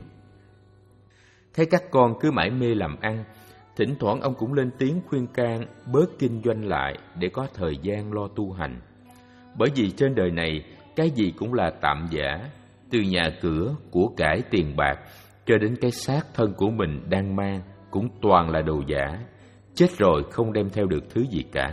Thấy các con cứ mải mê làm ăn, thỉnh thoảng ông cũng lên tiếng khuyên can bớt kinh doanh lại để có thời gian lo tu hành. Bởi vì trên đời này cái gì cũng là tạm giả, từ nhà cửa, của cải tiền bạc cho đến cái xác thân của mình đang mang cũng toàn là đồ giả, chết rồi không đem theo được thứ gì cả.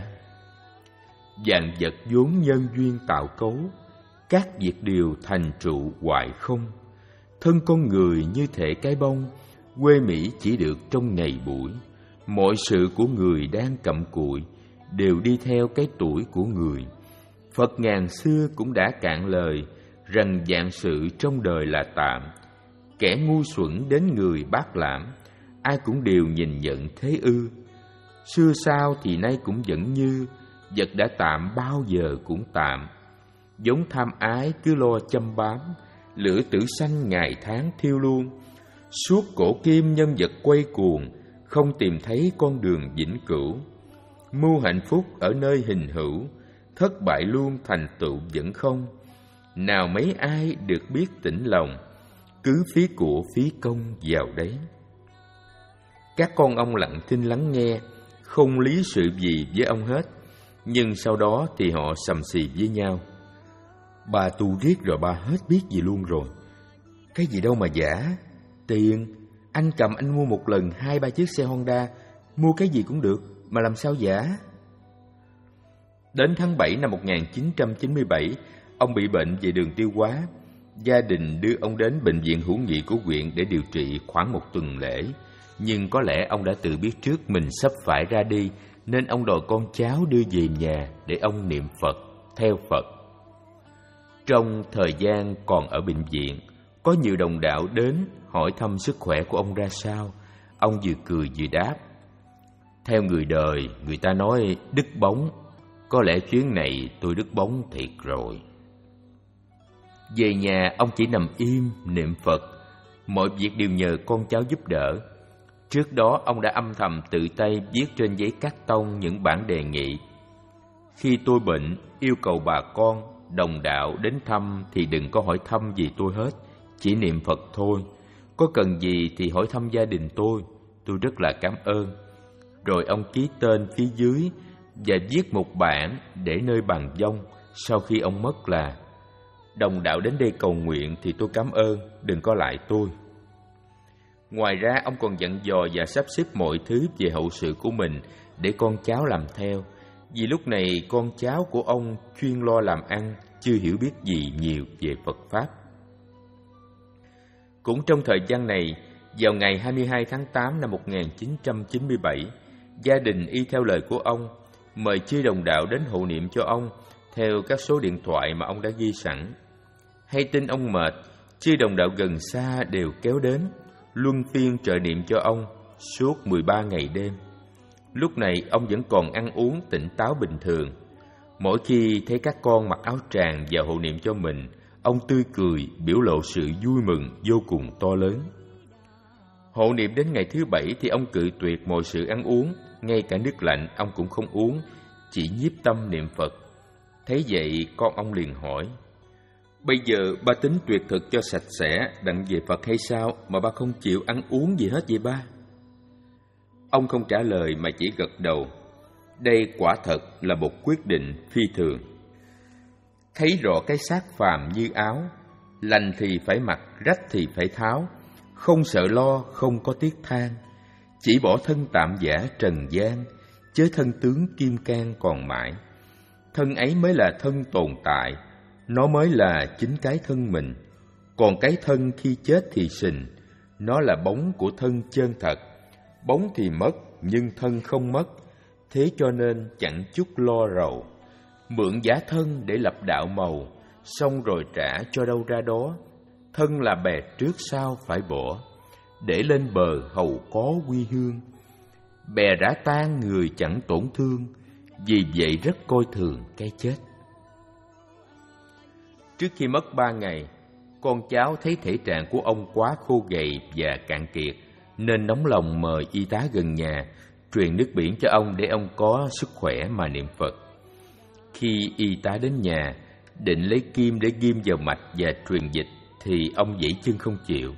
Vạn vật vốn nhân duyên tạo cấu, các việc đều thành trụ hoại không. Thân con người như thể cái bông, quê mỹ chỉ được trong ngày buổi. Mọi sự của người đang cặm cụi đều đi theo cái tuổi của người. Phật ngàn xưa cũng đã cạn lời rằng vạn sự trong đời là tạm. Kẻ ngu xuẩn đến người bác lãm, ai cũng đều nhìn nhận thế ư. Xưa sao thì nay cũng vẫn như, vật đã tạm bao giờ cũng tạm. Giống tham ái cứ lo chăm bám, lửa tử sanh ngày tháng thiêu luôn. Suốt cổ kim nhân vật quay cuồng, không tìm thấy con đường vĩnh cửu. Mưu hạnh phúc ở nơi hình hữu, thất bại luôn thành tựu vẫn không. Nào mấy ai được biết tĩnh lòng, cứ phí của phí công vào đấy. Các con ông lặng thinh lắng nghe, không lý sự gì với ông hết. Nhưng sau đó thì họ sầm xì với nhau: bà tu riết rồi ba hết biết gì luôn rồi. Cái gì đâu mà giả. Tiền, anh cầm anh mua một lần hai ba chiếc xe Honda, mua cái gì cũng được, mà làm sao giả. Đến tháng bảy năm một nghìn chín trăm chín mươi bảy, ông bị bệnh về đường tiêu hóa. Gia đình đưa ông đến bệnh viện hữu nghị của huyện để điều trị khoảng một tuần lễ. Nhưng có lẽ ông đã tự biết trước mình sắp phải ra đi, nên ông đòi con cháu đưa về nhà để ông niệm Phật, theo Phật. Trong thời gian còn ở bệnh viện, có nhiều đồng đạo đến hỏi thăm sức khỏe của ông ra sao. Ông vừa cười vừa đáp: theo người đời, người ta nói đứt bóng, có lẽ chuyến này tôi đứt bóng thiệt rồi. Về nhà, ông chỉ nằm im, niệm Phật. Mọi việc đều nhờ con cháu giúp đỡ. Trước đó, ông đã âm thầm tự tay viết trên giấy cắt tông những bản đề nghị. Khi tôi bệnh, yêu cầu bà con, đồng đạo đến thăm thì đừng có hỏi thăm gì tôi hết, chỉ niệm Phật thôi. Có cần gì thì hỏi thăm gia đình tôi, tôi rất là cảm ơn. Rồi ông ký tên phía dưới và viết một bản để nơi bàn vong sau khi ông mất là: đồng đạo đến đây cầu nguyện thì tôi cảm ơn, đừng có lại tôi. Ngoài ra ông còn dặn dò và sắp xếp mọi thứ về hậu sự của mình để con cháu làm theo, vì lúc này con cháu của ông chuyên lo làm ăn, chưa hiểu biết gì nhiều về Phật Pháp. Cũng trong thời gian này, vào ngày hai mươi hai tháng tám năm một nghìn chín trăm chín mươi bảy, gia đình y theo lời của ông mời chư đồng đạo đến hộ niệm cho ông theo các số điện thoại mà ông đã ghi sẵn. Hay tin ông mệt, chư đồng đạo gần xa đều kéo đến, luân phiên trợ niệm cho ông suốt mười ba ngày đêm. Lúc này ông vẫn còn ăn uống tỉnh táo bình thường. Mỗi khi thấy các con mặc áo tràng vào hộ niệm cho mình, ông tươi cười, biểu lộ sự vui mừng vô cùng to lớn. Hộ niệm đến ngày thứ bảy thì ông cự tuyệt mọi sự ăn uống, ngay cả nước lạnh ông cũng không uống, chỉ nhiếp tâm niệm Phật. Thấy vậy, con ông liền hỏi: bây giờ ba tính tuyệt thực cho sạch sẽ, đặng về Phật hay sao mà ba không chịu ăn uống gì hết vậy ba? Ông không trả lời mà chỉ gật đầu. Đây quả thật là một quyết định phi thường. Thấy rõ cái xác phàm như áo, lành thì phải mặc, rách thì phải tháo, không sợ lo, không có tiếc than, chỉ bỏ thân tạm giả trần gian, chớ thân tướng kim cang còn mãi. Thân ấy mới là thân tồn tại, nó mới là chính cái thân mình. Còn cái thân khi chết thì sình, nó là bóng của thân chân thật. Bóng thì mất, nhưng thân không mất, thế cho nên chẳng chút lo rầu. Mượn giả thân để lập đạo màu, xong rồi trả cho đâu ra đó. Thân là bè trước sau phải bỏ, để lên bờ hầu có quy hương. Bè đã tan người chẳng tổn thương, vì vậy rất coi thường cái chết. Trước khi mất ba ngày, con cháu thấy thể trạng của ông quá khô gầy và cạn kiệt, nên nóng lòng mời y tá gần nhà truyền nước biển cho ông để ông có sức khỏe mà niệm Phật. Khi y tá đến nhà, định lấy kim để ghim vào mạch và truyền dịch, thì ông giãy chân không chịu.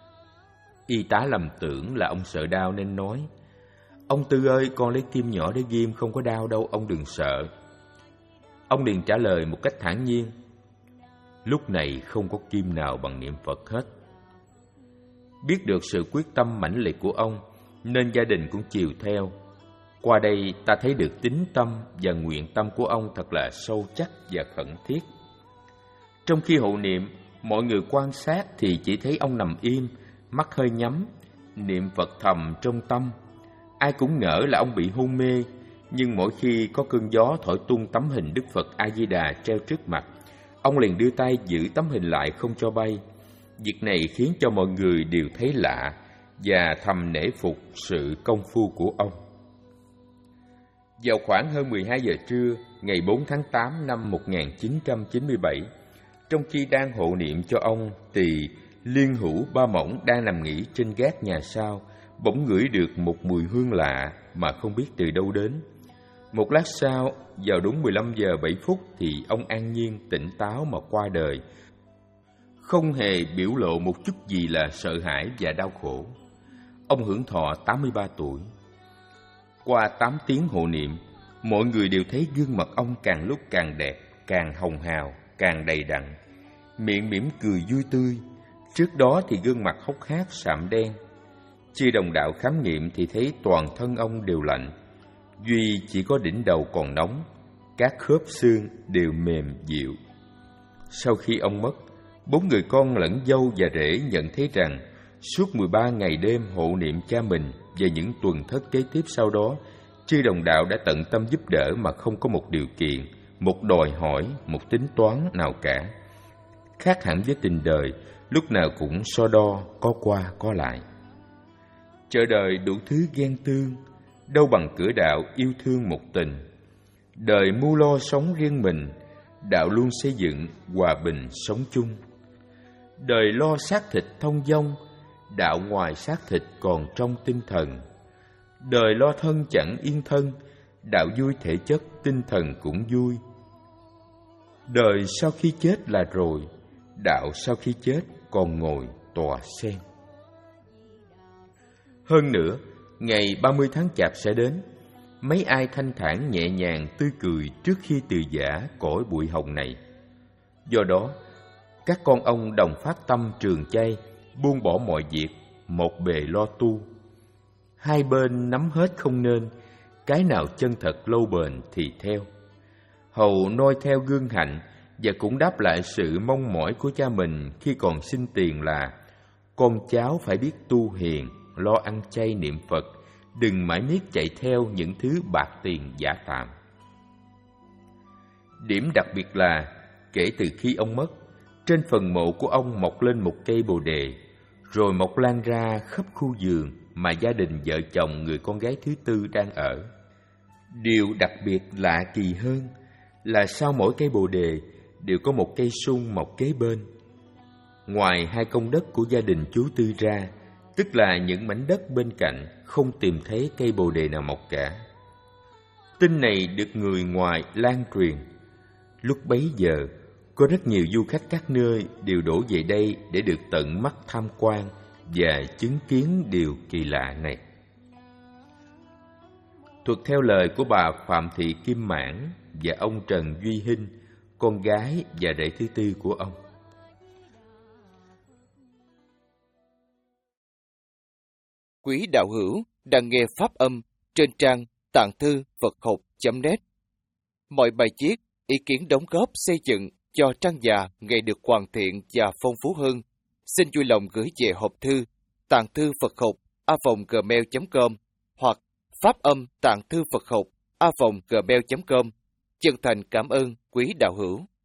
Y tá lầm tưởng là ông sợ đau nên nói: ông Tư ơi, con lấy kim nhỏ để ghim, không có đau đâu, ông đừng sợ. Ông liền trả lời một cách thản nhiên: lúc này không có kim nào bằng niệm Phật hết. Biết được sự quyết tâm mãnh liệt của ông, nên gia đình cũng chiều theo. Qua đây ta thấy được tín tâm và nguyện tâm của ông thật là sâu chắc và khẩn thiết. Trong khi hộ niệm, mọi người quan sát thì chỉ thấy ông nằm im, mắt hơi nhắm, niệm Phật thầm trong tâm. Ai cũng ngỡ là ông bị hôn mê, nhưng mỗi khi có cơn gió thổi tung tấm hình Đức Phật A-di-đà treo trước mặt, ông liền đưa tay giữ tấm hình lại không cho bay. Việc này khiến cho mọi người đều thấy lạ và thầm nể phục sự công phu của ông. Vào khoảng hơn mười hai giờ trưa, ngày bốn tháng tám năm một nghìn chín trăm chín mươi bảy, trong khi đang hộ niệm cho ông, thì Liên Hữu Ba Mỏng đang nằm nghỉ trên gác nhà sau, bỗng ngửi được một mùi hương lạ mà không biết từ đâu đến. Một lát sau, vào đúng mười lăm giờ bảy phút thì ông an nhiên tỉnh táo mà qua đời, không hề biểu lộ một chút gì là sợ hãi và đau khổ. Ông hưởng thọ tám mươi ba tuổi. Qua tám tiếng hộ niệm, mọi người đều thấy gương mặt ông càng lúc càng đẹp, càng hồng hào, càng đầy đặn, miệng mỉm cười vui tươi. Trước đó thì gương mặt hốc hác sạm đen. Chư đồng đạo khám nghiệm thì thấy toàn thân ông đều lạnh, duy chỉ có đỉnh đầu còn nóng, các khớp xương đều mềm dịu. Sau khi ông mất, bốn người con lẫn dâu và rể nhận thấy rằng suốt mười ba ngày đêm hộ niệm cha mình và những tuần thất kế tiếp sau đó, chư đồng đạo đã tận tâm giúp đỡ mà không có một điều kiện, một đòi hỏi, một tính toán nào cả. Khác hẳn với tình đời, lúc nào cũng so đo, có qua có lại. Chờ đời đủ thứ ghen tương, đâu bằng cửa đạo yêu thương một tình. Đời mưu lo sống riêng mình, đạo luôn xây dựng hòa bình sống chung. Đời lo xác thịt thông dong, đạo ngoài xác thịt còn trong tinh thần. Đời lo thân chẳng yên thân, đạo vui thể chất, tinh thần cũng vui. Đời sau khi chết là rồi, đạo sau khi chết còn ngồi tòa sen. Hơn nữa, ngày ba mươi tháng Chạp sẽ đến, mấy ai thanh thản nhẹ nhàng tươi cười trước khi từ giã cõi bụi hồng này. Do đó, các con ông đồng phát tâm trường chay, buông bỏ mọi việc, một bề lo tu. Hai bên nắm hết không nên, cái nào chân thật lâu bền thì theo. Hầu noi theo gương hạnh và cũng đáp lại sự mong mỏi của cha mình khi còn xin tiền là con cháu phải biết tu hiền, lo ăn chay niệm Phật, đừng mãi miết chạy theo những thứ bạc tiền giả tạm. Điểm đặc biệt là, kể từ khi ông mất, trên phần mộ của ông mọc lên một cây bồ đề, rồi mọc lan ra khắp khu vườn mà gia đình vợ chồng người con gái thứ tư đang ở. Điều đặc biệt lạ kỳ hơn là sau mỗi cây bồ đề đều có một cây sung mọc kế bên. Ngoài hai công đất của gia đình chú Tư ra, tức là những mảnh đất bên cạnh, không tìm thấy cây bồ đề nào mọc cả. Tin này được người ngoài lan truyền. Lúc bấy giờ, có rất nhiều du khách các nơi đều đổ về đây để được tận mắt tham quan và chứng kiến điều kỳ lạ này. Thuật theo lời của bà Phạm Thị Kim Mãn và ông Trần Duy Hinh, con gái và rể thứ tư của ông. Quý đạo hữu đang nghe pháp âm trên trang tạng thư Phật học chấm net. Mọi bài viết, ý kiến đóng góp xây dựng cho trang già ngày được hoàn thiện và phong phú hơn, xin vui lòng gửi về hộp thư tạng thư Phật học a vòng gmail chấm com hoặc pháp âm tạng thư Phật học a vòng gmail chấm com. Chân thành cảm ơn quý đạo hữu.